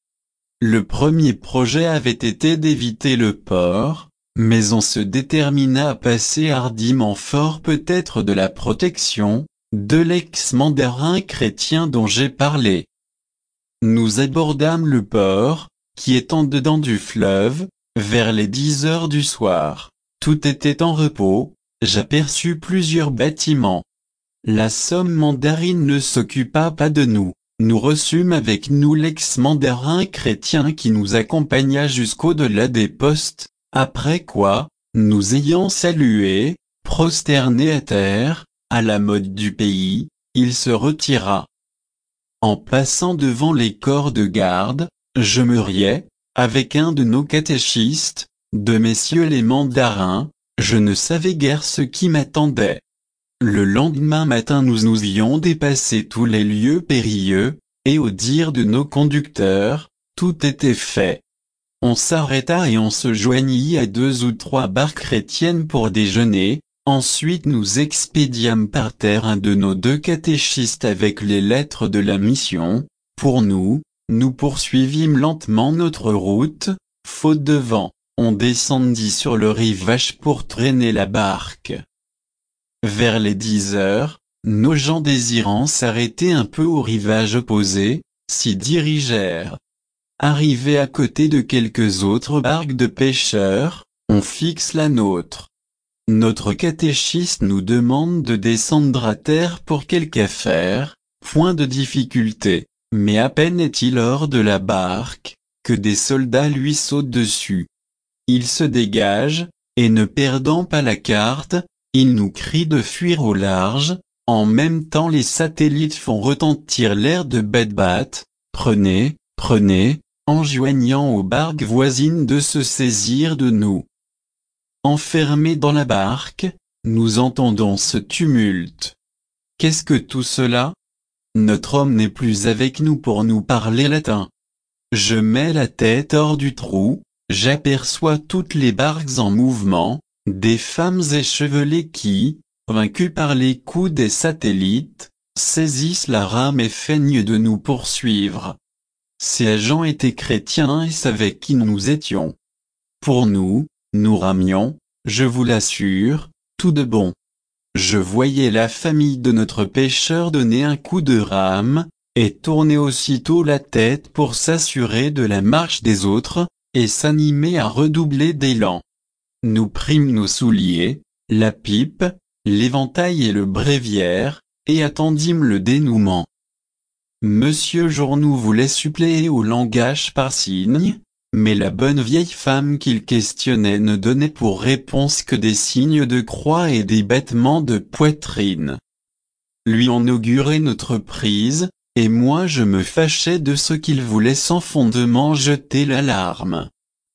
Le premier projet avait été d'éviter le port, mais on se détermina à passer hardiment fort peut-être de la protection, de l'ex-mandarin chrétien dont j'ai parlé. Nous abordâmes le port, qui est en dedans du fleuve, vers les 10 heures du soir. Tout était en repos, j'aperçus plusieurs bâtiments. La somme mandarine ne s'occupa pas de nous. Nous reçûmes avec nous l'ex-mandarin chrétien qui nous accompagna jusqu'au-delà des postes, après quoi, nous ayant salués, prosternés à terre, à la mode du pays, il se retira. En passant devant les corps de garde, je me riais, avec un de nos catéchistes, de messieurs les mandarins, je ne savais guère ce qui m'attendait. Le lendemain matin nous avions dépassé tous les lieux périlleux, et au dire de nos conducteurs, tout était fait. On s'arrêta et on se joignit à 2 ou 3 barques chrétiennes pour déjeuner, ensuite nous expédiâmes par terre un de nos 2 catéchistes avec les lettres de la mission. Pour nous poursuivîmes lentement notre route, faute de vent, on descendit sur le rivage pour traîner la barque. Vers les 10 heures, nos gens désirant s'arrêter un peu au rivage opposé, s'y dirigèrent. Arrivés à côté de quelques autres barques de pêcheurs, on fixe la nôtre. Notre catéchiste nous demande de descendre à terre pour quelque affaire, point de difficulté, mais à peine est-il hors de la barque, que des soldats lui sautent dessus. Il se dégage, et ne perdant pas la carte, il nous crie de fuir au large, en même temps les satellites font retentir l'air de bat-bat, prenez, prenez, enjoignant aux barques voisines de se saisir de nous. Enfermés dans la barque, nous entendons ce tumulte. Qu'est-ce que tout cela? Notre homme n'est plus avec nous pour nous parler latin. Je mets la tête hors du trou, j'aperçois toutes les barques en mouvement, des femmes échevelées qui, vaincus par les coups des satellites, saisissent la rame et feignent de nous poursuivre. Ces agents étaient chrétiens et savaient qui nous étions. Pour nous ramions, je vous l'assure, tout de bon. Je voyais la famille de notre pêcheur donner un coup de rame, et tourner aussitôt la tête pour s'assurer de la marche des autres, et s'animer à redoubler d'élan. Nous prîmes nos souliers, la pipe, l'éventail et le bréviaire, et attendîmes le dénouement. Monsieur Journoux voulait suppléer au langage par signes, mais la bonne vieille femme qu'il questionnait ne donnait pour réponse que des signes de croix et des battements de poitrine. Lui en augurait notre prise, et moi je me fâchais de ce qu'il voulait sans fondement jeter l'alarme.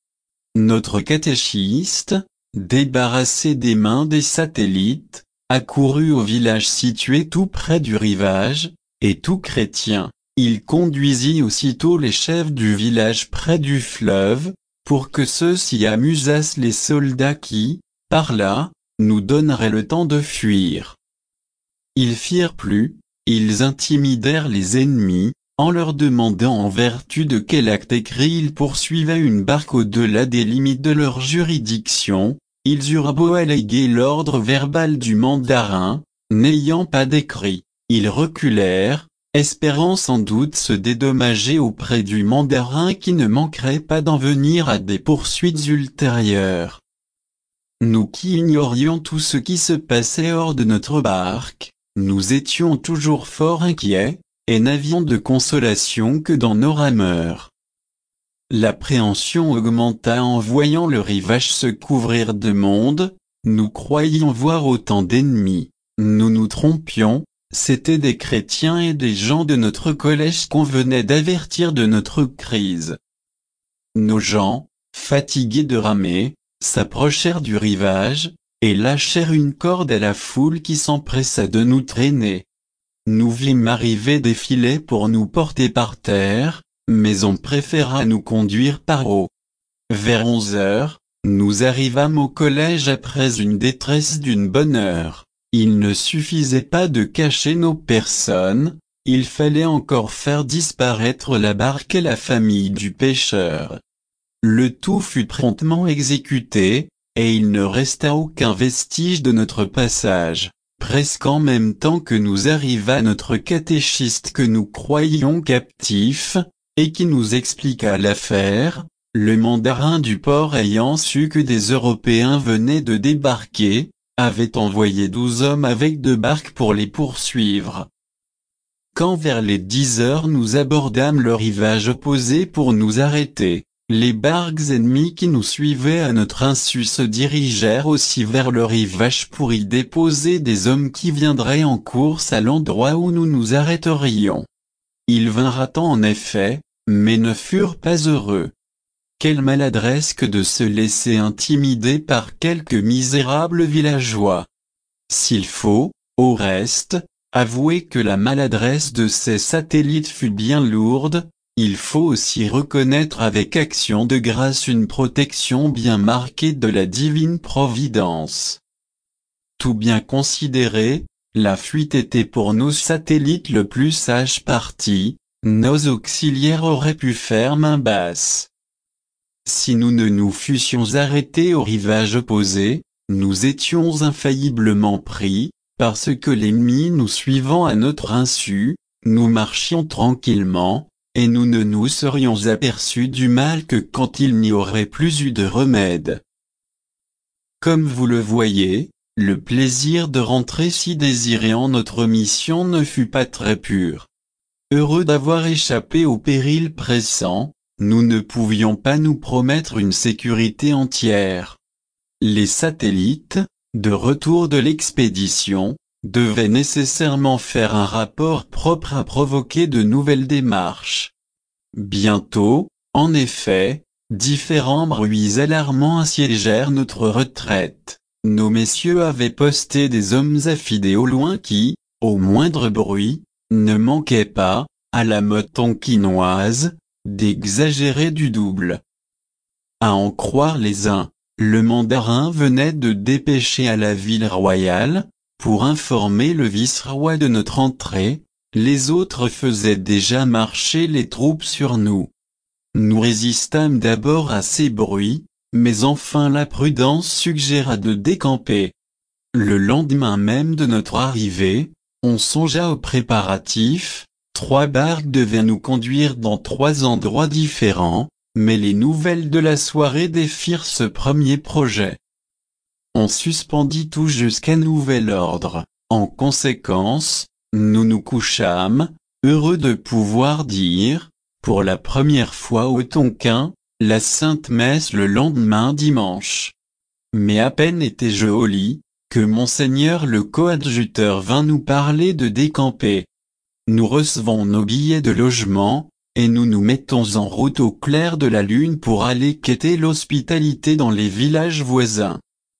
Notre catéchiste, débarrassé des mains des satellites, accourut au village situé tout près du rivage, et tout chrétien, il conduisit aussitôt les chefs du village près du fleuve, pour que ceux-ci amusassent les soldats qui, par là, nous donneraient le temps de fuir. Ils firent plus, ils intimidèrent les ennemis, en leur demandant en vertu de quel acte écrit ils poursuivaient une barque au-delà des limites de leur juridiction, Ils eurent beau alléguer l'ordre verbal du mandarin, n'ayant pas d'écrit, ils reculèrent, espérant sans doute se dédommager auprès du mandarin qui ne manquerait pas d'en venir à des poursuites ultérieures. Nous qui ignorions tout ce qui se passait hors de notre barque, nous étions toujours fort inquiets, et n'avions de consolation que dans nos rameurs. L'appréhension augmenta en voyant le rivage se couvrir de monde, nous croyions voir autant d'ennemis, nous nous trompions, c'étaient des chrétiens et des gens de notre collège qu'on venait d'avertir de notre crise. Nos gens, fatigués de ramer, s'approchèrent du rivage, et lâchèrent une corde à la foule qui s'empressa de nous traîner. Nous vîmes arriver des filets pour nous porter par terre, mais on préféra nous conduire par eau. Vers 11 heures, nous arrivâmes au collège après une détresse d'une bonne heure. Il ne suffisait pas de cacher nos personnes, il fallait encore faire disparaître la barque et la famille du pêcheur. Le tout fut promptement exécuté, et il ne resta aucun vestige de notre passage. Presque en même temps que nous arriva notre catéchiste que nous croyions captif, et qui nous expliqua l'affaire, le mandarin du port ayant su que des Européens venaient de débarquer, avait envoyé 12 hommes avec 2 barques pour les poursuivre. Quand vers les 10 heures nous abordâmes le rivage opposé pour nous arrêter, les barques ennemies qui nous suivaient à notre insu se dirigèrent aussi vers le rivage pour y déposer des hommes qui viendraient en course à l'endroit où nous nous arrêterions. Ils vinrent à temps en effet, mais ne furent pas heureux. Quelle maladresse que de se laisser intimider par quelques misérables villageois. S'il faut, au reste, avouer que la maladresse de ces satellites fut bien lourde, il faut aussi reconnaître avec action de grâce une protection bien marquée de la divine providence. Tout bien considéré, la fuite était pour nos satellites le plus sage parti, nos auxiliaires auraient pu faire main basse. Si nous ne nous fussions arrêtés au rivage opposé, nous étions infailliblement pris, parce que l'ennemi nous suivant à notre insu, nous marchions tranquillement, et nous ne nous serions aperçus du mal que quand il n'y aurait plus eu de remède. Comme vous le voyez, le plaisir de rentrer si désiré en notre mission ne fut pas très pur. Heureux d'avoir échappé au péril pressant, nous ne pouvions pas nous promettre une sécurité entière. Les satellites, de retour de l'expédition, devaient nécessairement faire un rapport propre à provoquer de nouvelles démarches. Bientôt, en effet, différents bruits alarmants assiégèrent notre retraite. Nos messieurs avaient posté des hommes affidés au loin qui, au moindre bruit, ne manquaient pas, à la mode tonkinoise, d'exagérer du double. À en croire les uns, le mandarin venait de dépêcher à la ville royale, pour informer le vice-roi de notre entrée, les autres faisaient déjà marcher les troupes sur nous. Nous résistâmes d'abord à ces bruits, mais enfin la prudence suggéra de décamper. Le lendemain même de notre arrivée, on songea aux préparatifs, 3 barques devaient nous conduire dans 3 endroits différents, mais les nouvelles de la soirée défirent ce premier projet. On suspendit tout jusqu'à nouvel ordre. En conséquence, nous nous couchâmes, heureux de pouvoir dire, pour la première fois au Tonkin, la Sainte Messe le lendemain dimanche. Mais à peine étais-je au lit, que monseigneur le coadjuteur vint nous parler de décamper. Nous recevons nos billets de logement, et nous nous mettons en route au clair de la lune pour aller quêter l'hospitalité dans les villages voisins.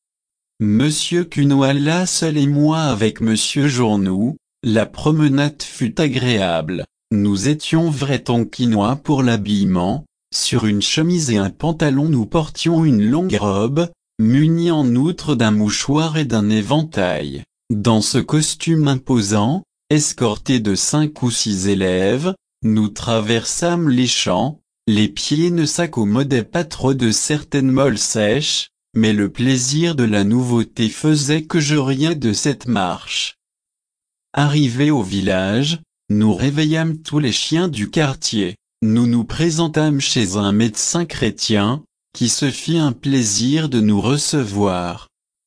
Monsieur Cunoala seul et moi avec Monsieur Journoux, la promenade fut agréable. Nous étions vrais tonkinois pour l'habillement, sur une chemise et un pantalon nous portions une longue robe, munie en outre d'un mouchoir et d'un éventail. Dans ce costume imposant, escortés de 5 ou 6 élèves, nous traversâmes les champs, les pieds ne s'accommodaient pas trop de certaines molles sèches, mais le plaisir de la nouveauté faisait que je riais de cette marche. Arrivés au village, nous réveillâmes tous les chiens du quartier, nous nous présentâmes chez un médecin chrétien, qui se fit un plaisir de nous recevoir.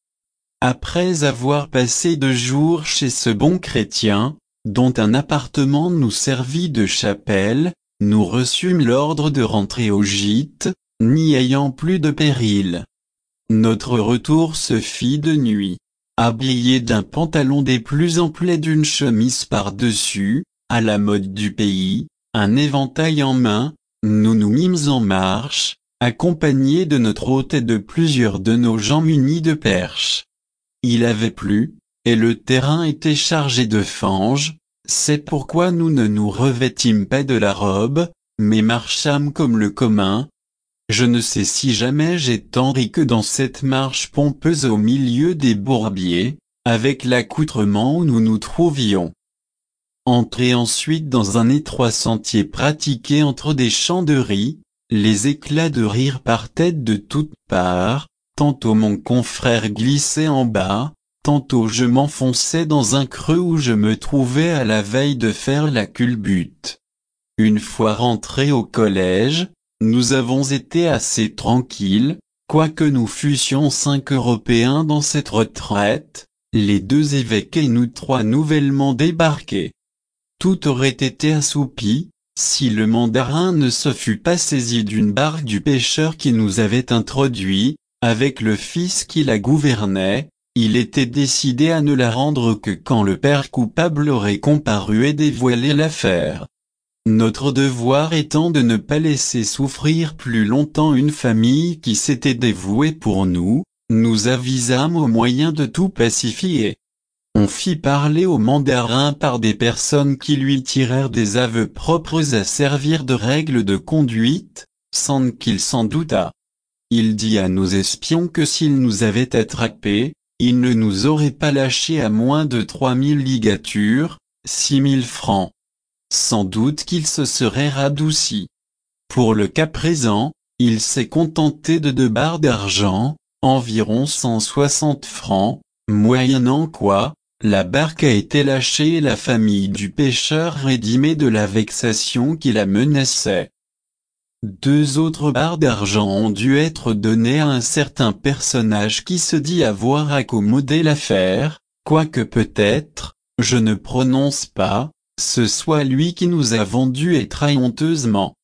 Après avoir passé 2 jours chez ce bon chrétien, dont un appartement nous servit de chapelle, nous reçûmes l'ordre de rentrer au gîte, n'y ayant plus de péril. Notre retour se fit de nuit. Habillés d'un pantalon des plus amples et d'une chemise par-dessus, à la mode du pays, un éventail en main, nous nous mîmes en marche, accompagnés de notre hôte et de plusieurs de nos gens munis de perches. Il avait plu, et le terrain était chargé de fange, c'est pourquoi nous ne nous revêtîmes pas de la robe, mais marchâmes comme le commun. Je ne sais si jamais j'ai tant ri que dans cette marche pompeuse au milieu des bourbiers, avec l'accoutrement où nous nous trouvions. Entrés ensuite dans un étroit sentier pratiqué entre des champs de riz, les éclats de rire partaient de toutes parts, tantôt mon confrère glissait en bas, tantôt je m'enfonçais dans un creux où je me trouvais à la veille de faire la culbute. Une fois rentrés au collège, nous avons été assez tranquilles, quoique nous fussions 5 Européens dans cette retraite, les 2 évêques et nous 3 nouvellement débarqués. Tout aurait été assoupi, si le mandarin ne se fût pas saisi d'une barque du pêcheur qui nous avait introduits, avec le fils qui la gouvernait. Il était décidé à ne la rendre que quand le père coupable aurait comparu et dévoilé l'affaire. Notre devoir étant de ne pas laisser souffrir plus longtemps une famille qui s'était dévouée pour nous, nous avisâmes au moyen de tout pacifier. On fit parler au mandarin par des personnes qui lui tirèrent des aveux propres à servir de règles de conduite, sans qu'il s'en doutât. Il dit à nos espions que s'il nous avait attrapés, il ne nous aurait pas lâchés à moins de 3000 ligatures, 6000 francs. Sans doute qu'il se serait radouci. Pour le cas présent, il s'est contenté de 2 barres d'argent, environ 160 francs, moyennant quoi, la barque a été lâchée et la famille du pêcheur rédimée de la vexation qui la menaçait. 2 autres barres d'argent ont dû être données à un certain personnage qui se dit avoir accommodé l'affaire, quoique peut-être, je ne prononce pas, ce soit lui qui nous a vendus et trahi honteusement.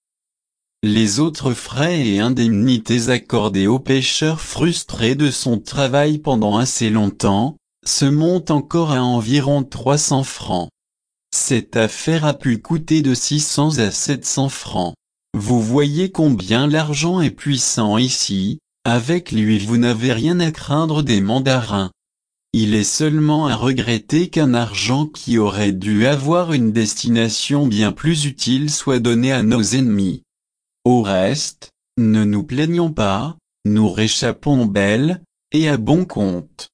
Les autres frais et indemnités accordés au pêcheur frustré de son travail pendant assez longtemps, se montent encore à environ 300 francs. Cette affaire a pu coûter de 600 à 700 francs. Vous voyez combien l'argent est puissant ici, avec lui vous n'avez rien à craindre des mandarins. Il est seulement à regretter qu'un argent qui aurait dû avoir une destination bien plus utile soit donné à nos ennemis. Au reste, ne nous plaignons pas, nous réchappons belle, et à bon compte.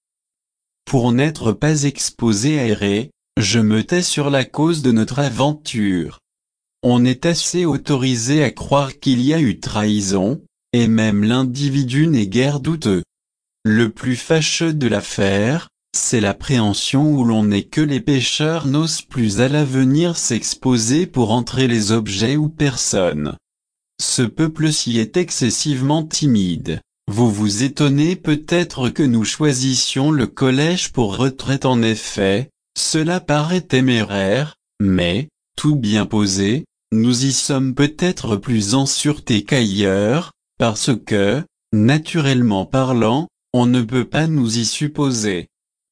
Pour n'être pas exposé à errer, je me tais sur la cause de notre aventure. On est assez autorisé à croire qu'il y a eu trahison, et même l'individu n'est guère douteux. Le plus fâcheux de l'affaire, c'est l'appréhension où l'on est que les pêcheurs n'osent plus à l'avenir s'exposer pour entrer les objets ou personnes. Ce peuple-ci est excessivement timide. Vous vous étonnez peut-être que nous choisissions le collège pour retraite. En effet, cela paraît téméraire, mais, tout bien posé, nous y sommes peut-être plus en sûreté qu'ailleurs, parce que, naturellement parlant, on ne peut pas nous y supposer.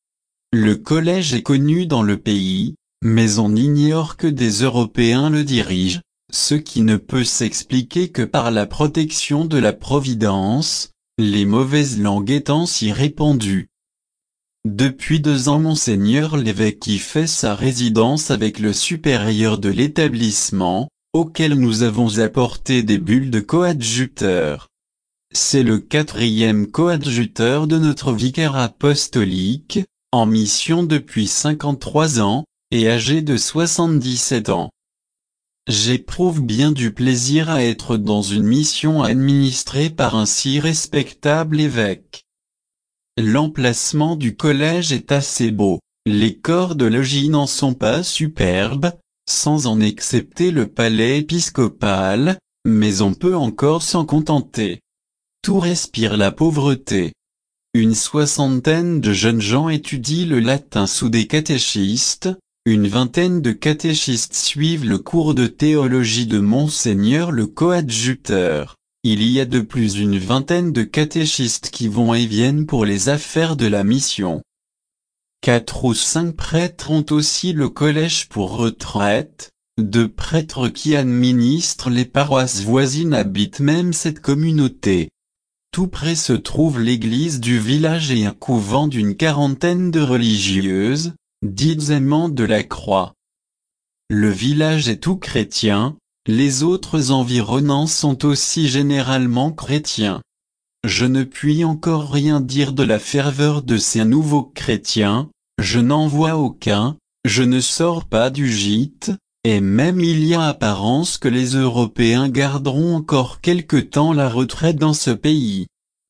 Le collège est connu dans le pays, mais on ignore que des Européens le dirigent, ce qui ne peut s'expliquer que par la protection de la Providence, les mauvaises langues étant si répandues. Depuis 2 ans Monseigneur l'évêque y fait sa résidence avec le supérieur de l'établissement, auquel nous avons apporté des bulles de coadjuteur. C'est le 4e coadjuteur de notre vicaire apostolique, en mission depuis 53 ans, et âgé de 77 ans. j'éprouve bien du plaisir à être dans une mission administrée par un si respectable évêque. L'emplacement du collège est assez beau, les corps de logis n'en sont pas superbes, sans en excepter le palais épiscopal, mais on peut encore s'en contenter. Tout respire la pauvreté. Une soixantaine de jeunes gens étudient le latin sous des catéchistes, une vingtaine de catéchistes suivent le cours de théologie de Monseigneur le coadjuteur. Il y a de plus une vingtaine de catéchistes qui vont et viennent pour les affaires de la mission. 4 ou 5 prêtres ont aussi le collège pour retraite, 2 prêtres qui administrent les paroisses voisines habitent même cette communauté. Tout près se trouve l'église du village et un couvent d'une quarantaine de religieuses, dites aimants de la croix. Le village est tout chrétien, les autres environnants sont aussi généralement chrétiens. Je ne puis encore rien dire de la ferveur de ces nouveaux chrétiens, je n'en vois aucun, je ne sors pas du gîte, et même il y a apparence que les Européens garderont encore quelque temps la retraite dans ce pays.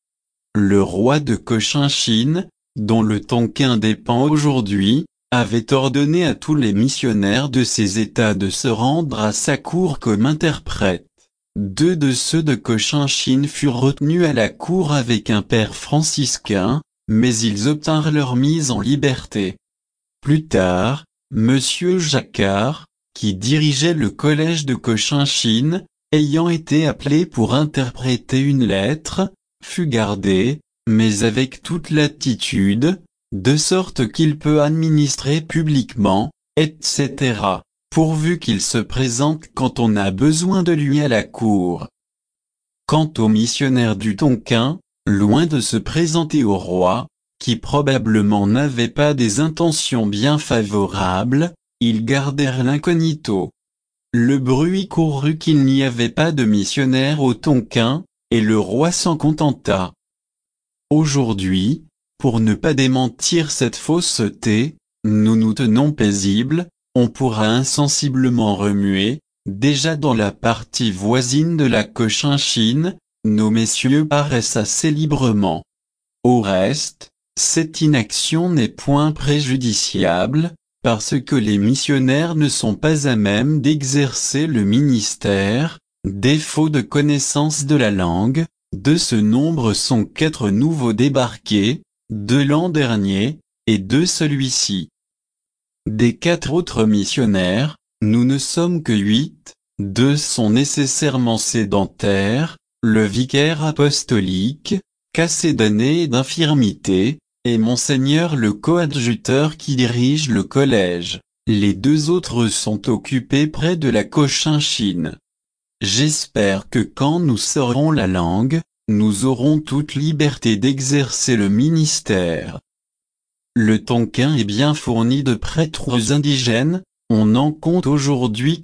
Le roi de Cochinchine, dont le Tonkin dépend aujourd'hui, avait ordonné à tous les missionnaires de ces États de se rendre à sa cour comme interprètes. 2 de ceux de Cochinchine furent retenus à la cour avec un père franciscain, mais ils obtinrent leur mise en liberté. Plus tard, Monsieur Jacquard, qui dirigeait le collège de Cochinchine, ayant été appelé pour interpréter une lettre, fut gardé, mais avec toute latitude, de sorte qu'il peut administrer publiquement, etc., pourvu qu'il se présente quand on a besoin de lui à la cour. Quant aux missionnaires du Tonkin, loin de se présenter au roi, qui probablement n'avait pas des intentions bien favorables, ils gardèrent l'incognito. Le bruit courut qu'il n'y avait pas de missionnaires au Tonkin, et le roi s'en contenta. Aujourd'hui, pour ne pas démentir cette fausseté, nous nous tenons paisibles, on pourra insensiblement remuer, déjà dans la partie voisine de la Cochinchine, nos messieurs paraissent assez librement. Au reste, cette inaction n'est point préjudiciable, parce que les missionnaires ne sont pas à même d'exercer le ministère, défaut de connaissance de la langue. De ce nombre sont 4 nouveaux débarqués, 2 l'an dernier, et 2 celui-ci. Des 4 autres missionnaires, nous ne sommes que 8, 2 sont nécessairement sédentaires, le vicaire apostolique, cassé d'années et d'infirmité, et Monseigneur le coadjuteur qui dirige le collège. Les 2 autres sont occupés près de la Cochinchine. J'espère que quand nous saurons la langue, nous aurons toute liberté d'exercer le ministère. Le Tonkin est bien fourni de prêtres indigènes, on en compte aujourd'hui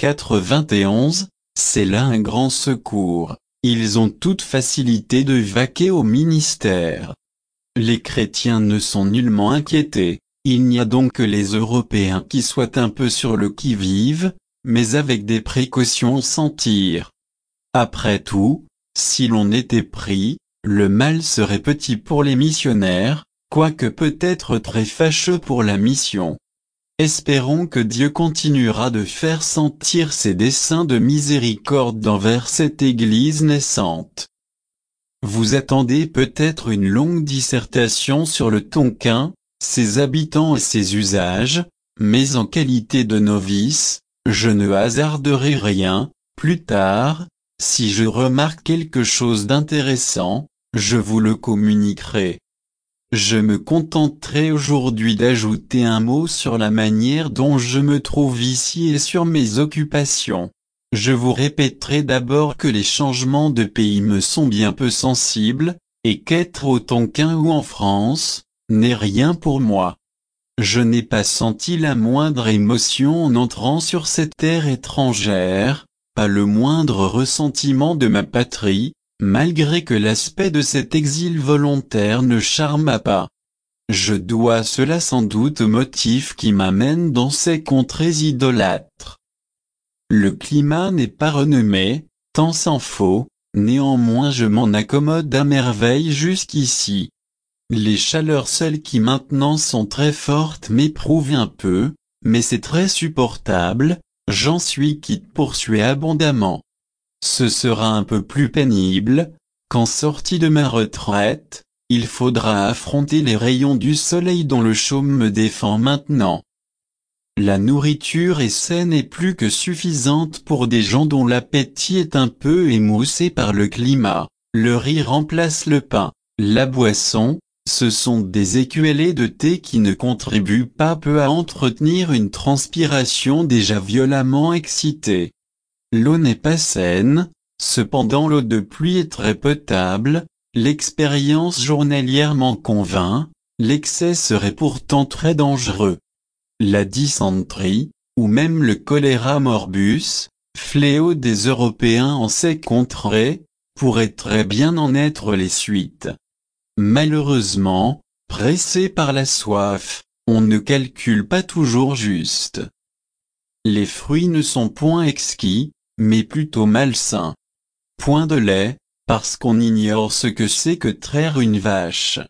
91, c'est là un grand secours, ils ont toute facilité de vaquer au ministère. Les chrétiens ne sont nullement inquiétés, il n'y a donc que les Européens qui soient un peu sur le qui-vive, mais avec des précautions sans tir. Après tout, si l'on était pris, le mal serait petit pour les missionnaires, quoique peut-être très fâcheux pour la mission. Espérons que Dieu continuera de faire sentir ses desseins de miséricorde envers cette Église naissante. Vous attendez peut-être une longue dissertation sur le Tonkin, ses habitants et ses usages, mais en qualité de novice, je ne hasarderai rien, plus tard, si je remarque quelque chose d'intéressant, je vous le communiquerai. Je me contenterai aujourd'hui d'ajouter un mot sur la manière dont je me trouve ici et sur mes occupations. Je vous répéterai d'abord que les changements de pays me sont bien peu sensibles, et qu'être au Tonkin ou en France, n'est rien pour moi. Je n'ai pas senti la moindre émotion en entrant sur cette terre étrangère, pas le moindre ressentiment de ma patrie, malgré que l'aspect de cet exil volontaire ne charma pas. Je dois cela sans doute au motif qui m'amène dans ces contrées idolâtres. Le climat n'est pas renommé, tant s'en faut, néanmoins je m'en accommode à merveille jusqu'ici. Les chaleurs seules qui maintenant sont très fortes m'éprouvent un peu, mais c'est très supportable, j'en suis quitte pour suer abondamment. Ce sera un peu plus pénible, quand sorti de ma retraite, il faudra affronter les rayons du soleil dont le chaume me défend maintenant. La nourriture est saine et plus que suffisante pour des gens dont l'appétit est un peu émoussé par le climat. Le riz remplace le pain. La boisson, ce sont des écuellées de thé qui ne contribuent pas peu à entretenir une transpiration déjà violemment excitée. L'eau n'est pas saine, cependant l'eau de pluie est très potable, l'expérience journalière m'en convainc, l'excès serait pourtant très dangereux. La dysenterie, ou même le choléra morbus, fléau des Européens en ces contrées, pourrait très bien en être les suites. Malheureusement, pressé par la soif, on ne calcule pas toujours juste. Les fruits ne sont point exquis, mais plutôt malsains. Point de lait, parce qu'on ignore ce que c'est que traire une vache.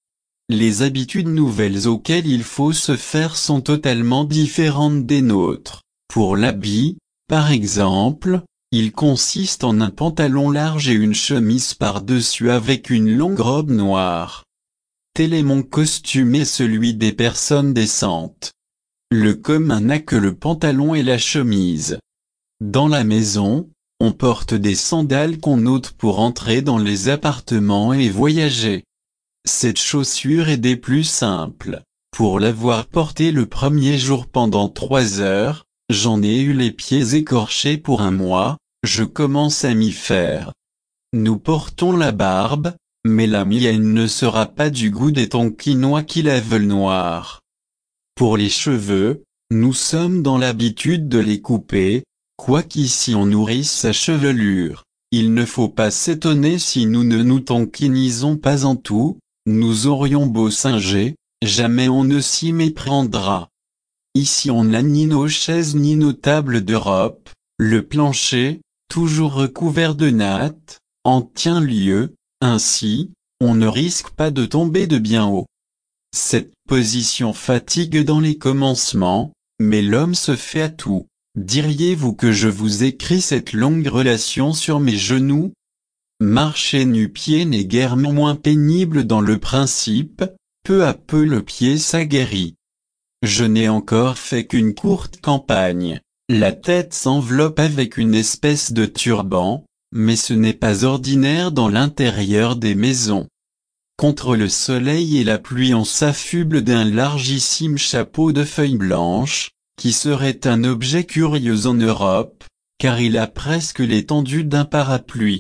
Les habitudes nouvelles auxquelles il faut se faire sont totalement différentes des nôtres. Pour l'habit, par exemple, il consiste en un pantalon large et une chemise par-dessus avec une longue robe noire. Tel est mon costume et celui des personnes décentes. Le commun n'a que le pantalon et la chemise. Dans la maison, on porte des sandales qu'on ôte pour entrer dans les appartements et voyager. Cette chaussure est des plus simples. Pour l'avoir portée le premier jour pendant 3 heures, j'en ai eu les pieds écorchés pour un mois, je commence à m'y faire. Nous portons la barbe, mais la mienne ne sera pas du goût des Tonkinois qui la veulent noire. Pour les cheveux, nous sommes dans l'habitude de les couper, quoiqu'ici on nourrisse sa chevelure. Il ne faut pas s'étonner si nous ne nous tonkinisons pas en tout. Nous aurions beau singer, jamais on ne s'y méprendra. Ici on n'a ni nos chaises ni nos tables d'Europe, le plancher, toujours recouvert de nattes, en tient lieu, ainsi, on ne risque pas de tomber de bien haut. Cette position fatigue dans les commencements, mais l'homme se fait à tout. Diriez-vous que je vous écris cette longue relation sur mes genoux ? Marcher nu-pied n'est guère moins pénible dans le principe, peu à peu le pied s'aguerrit. Je n'ai encore fait qu'une courte campagne, la tête s'enveloppe avec une espèce de turban, mais ce n'est pas ordinaire dans l'intérieur des maisons. Contre le soleil et la pluie on s'affuble d'un largissime chapeau de feuilles blanches, qui serait un objet curieux en Europe, car il a presque l'étendue d'un parapluie.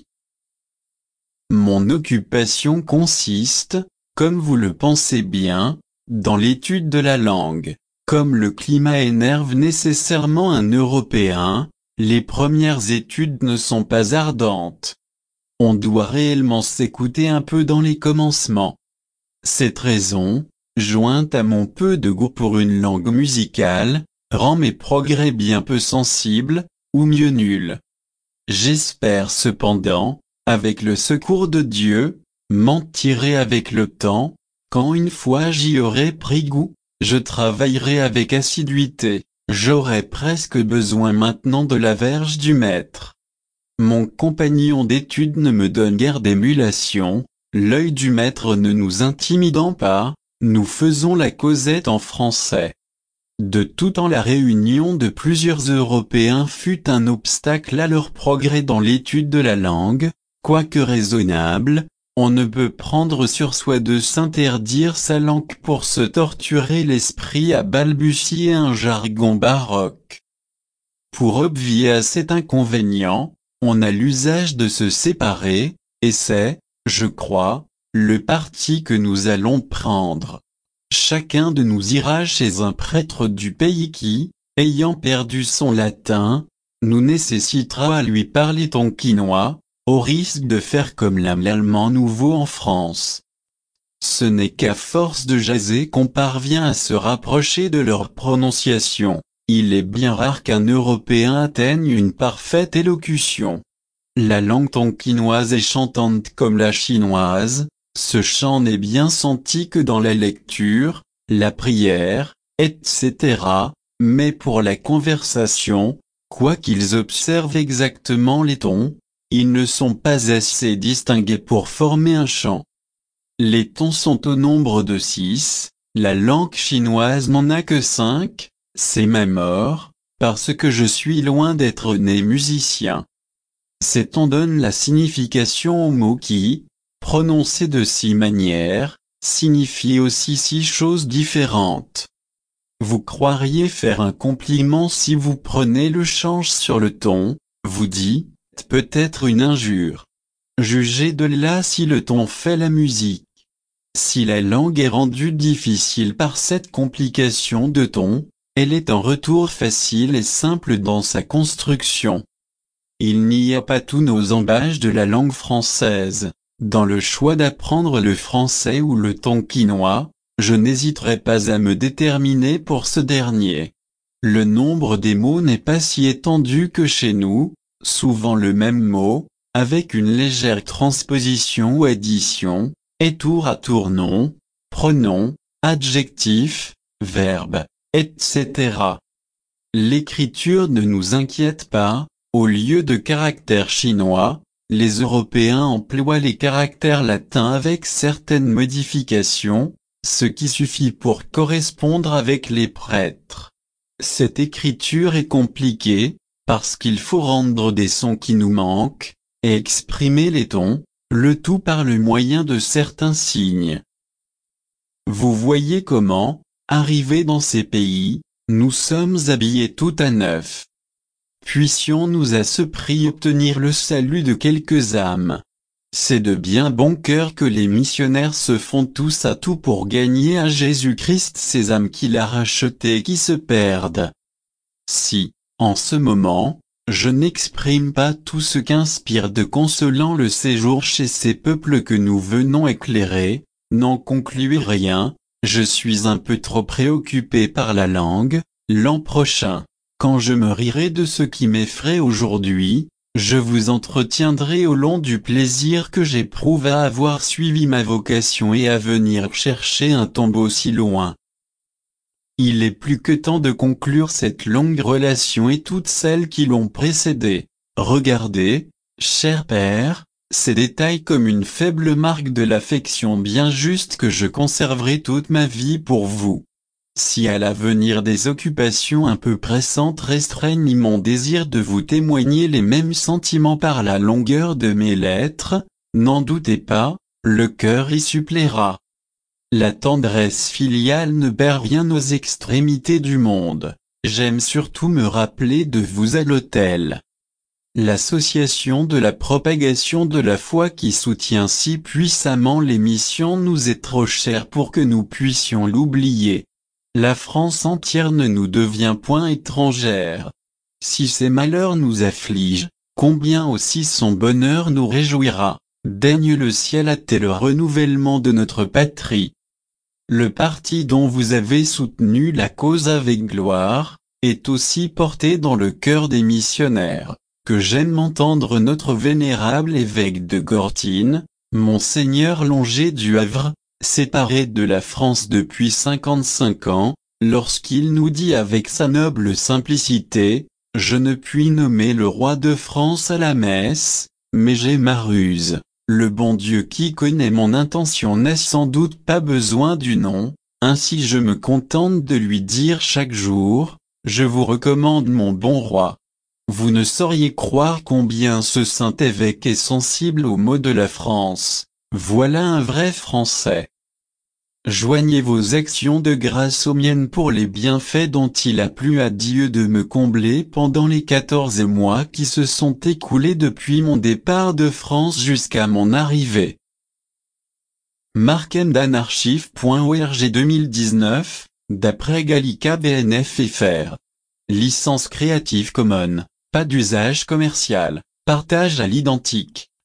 Mon occupation consiste, comme vous le pensez bien, dans l'étude de la langue. Comme le climat énerve nécessairement un Européen, les premières études ne sont pas ardentes. On doit réellement s'écouter un peu dans les commencements. Cette raison, jointe à mon peu de goût pour une langue musicale, rend mes progrès bien peu sensibles, ou mieux nuls. J'espère cependant, avec le secours de Dieu, m'en tirer avec le temps, quand une fois j'y aurai pris goût, je travaillerai avec assiduité, j'aurai presque besoin maintenant de la verge du maître. Mon compagnon d'études ne me donne guère d'émulation, l'œil du maître ne nous intimidant pas, nous faisons la causette en français. De tout temps la réunion de plusieurs Européens fut un obstacle à leur progrès dans l'étude de la langue. Quoique raisonnable, on ne peut prendre sur soi de s'interdire sa langue pour se torturer l'esprit à balbutier un jargon baroque. Pour obvier à cet inconvénient, on a l'usage de se séparer, et c'est, je crois, le parti que nous allons prendre. Chacun de nous ira chez un prêtre du pays qui, ayant perdu son latin, nous nécessitera à lui parler tonkinois, au risque de faire comme l'allemand nouveau en France. Ce n'est qu'à force de jaser qu'on parvient à se rapprocher de leur prononciation. Il est bien rare qu'un Européen atteigne une parfaite élocution. La langue tonkinoise est chantante comme la chinoise, ce chant n'est bien senti que dans la lecture, la prière, etc., mais pour la conversation, quoiqu'ils observent exactement les tons, ils ne sont pas assez distingués pour former un chant. Les tons sont au nombre de 6, la langue chinoise n'en a que 5, c'est ma mort, parce que je suis loin d'être né musicien. Ces tons donnent la signification aux mots qui, prononcés de 6 manières, signifient aussi 6 choses différentes. Vous croiriez faire un compliment si vous prenez le change sur le ton, vous dites peut-être une injure. Jugez de là si le ton fait la musique. Si la langue est rendue difficile par cette complication de ton, elle est en retour facile et simple dans sa construction. Il n'y a pas tous nos emballages de la langue française. Dans le choix d'apprendre le français ou le tonkinois, je n'hésiterai pas à me déterminer pour ce dernier. Le nombre des mots n'est pas si étendu que chez nous, souvent le même mot, avec une légère transposition ou addition, est tour à tour nom, pronom, adjectif, verbe, etc. L'écriture ne nous inquiète pas, au lieu de caractères chinois, les Européens emploient les caractères latins avec certaines modifications, ce qui suffit pour correspondre avec les prêtres. Cette écriture est compliquée, parce qu'il faut rendre des sons qui nous manquent, et exprimer les tons, le tout par le moyen de certains signes. Vous voyez comment, arrivés dans ces pays, nous sommes habillés tout à neuf. Puissions-nous à ce prix obtenir le salut de quelques âmes. C'est de bien bon cœur que les missionnaires se font tous à tout pour gagner à Jésus-Christ ces âmes qu'il a rachetées et qui se perdent. Si, en ce moment, je n'exprime pas tout ce qu'inspire de consolant le séjour chez ces peuples que nous venons éclairer, n'en concluez rien, je suis un peu trop préoccupé par la langue. L'an prochain, quand je me rirai de ce qui m'effraie aujourd'hui, je vous entretiendrai au long du plaisir que j'éprouve à avoir suivi ma vocation et à venir chercher un tombeau si loin. Il est plus que temps de conclure cette longue relation et toutes celles qui l'ont précédée. Regardez, cher père, ces détails comme une faible marque de l'affection bien juste que je conserverai toute ma vie pour vous. Si à l'avenir des occupations un peu pressantes restreignent mon désir de vous témoigner les mêmes sentiments par la longueur de mes lettres, n'en doutez pas, le cœur y suppléera. La tendresse filiale ne perd rien aux extrémités du monde. J'aime surtout me rappeler de vous à l'autel. L'association de la propagation de la foi qui soutient si puissamment les missions nous est trop chère pour que nous puissions l'oublier. La France entière ne nous devient point étrangère. Si ces malheurs nous affligent, combien aussi son bonheur nous réjouira. Daigne le ciel hâter le renouvellement de notre patrie. Le parti dont vous avez soutenu la cause avec gloire, est aussi porté dans le cœur des missionnaires, que j'aime entendre notre vénérable évêque de Gortine, Monseigneur Longer du Havre, séparé de la France depuis 55 ans, lorsqu'il nous dit avec sa noble simplicité, « Je ne puis nommer le roi de France à la messe, mais j'ai ma ruse. Le bon Dieu qui connaît mon intention n'a sans doute pas besoin du nom, ainsi je me contente de lui dire chaque jour, je vous recommande mon bon roi. » Vous ne sauriez croire combien ce saint évêque est sensible aux maux de la France. Voilà un vrai Français. Joignez vos actions de grâce aux miennes pour les bienfaits dont il a plu à Dieu de me combler pendant les 14 mois qui se sont écoulés depuis mon départ de France jusqu'à mon arrivée. Markendanarchive.org 2019, d'après Gallica BNF FR. Licence Creative Commons, pas d'usage commercial, partage à l'identique.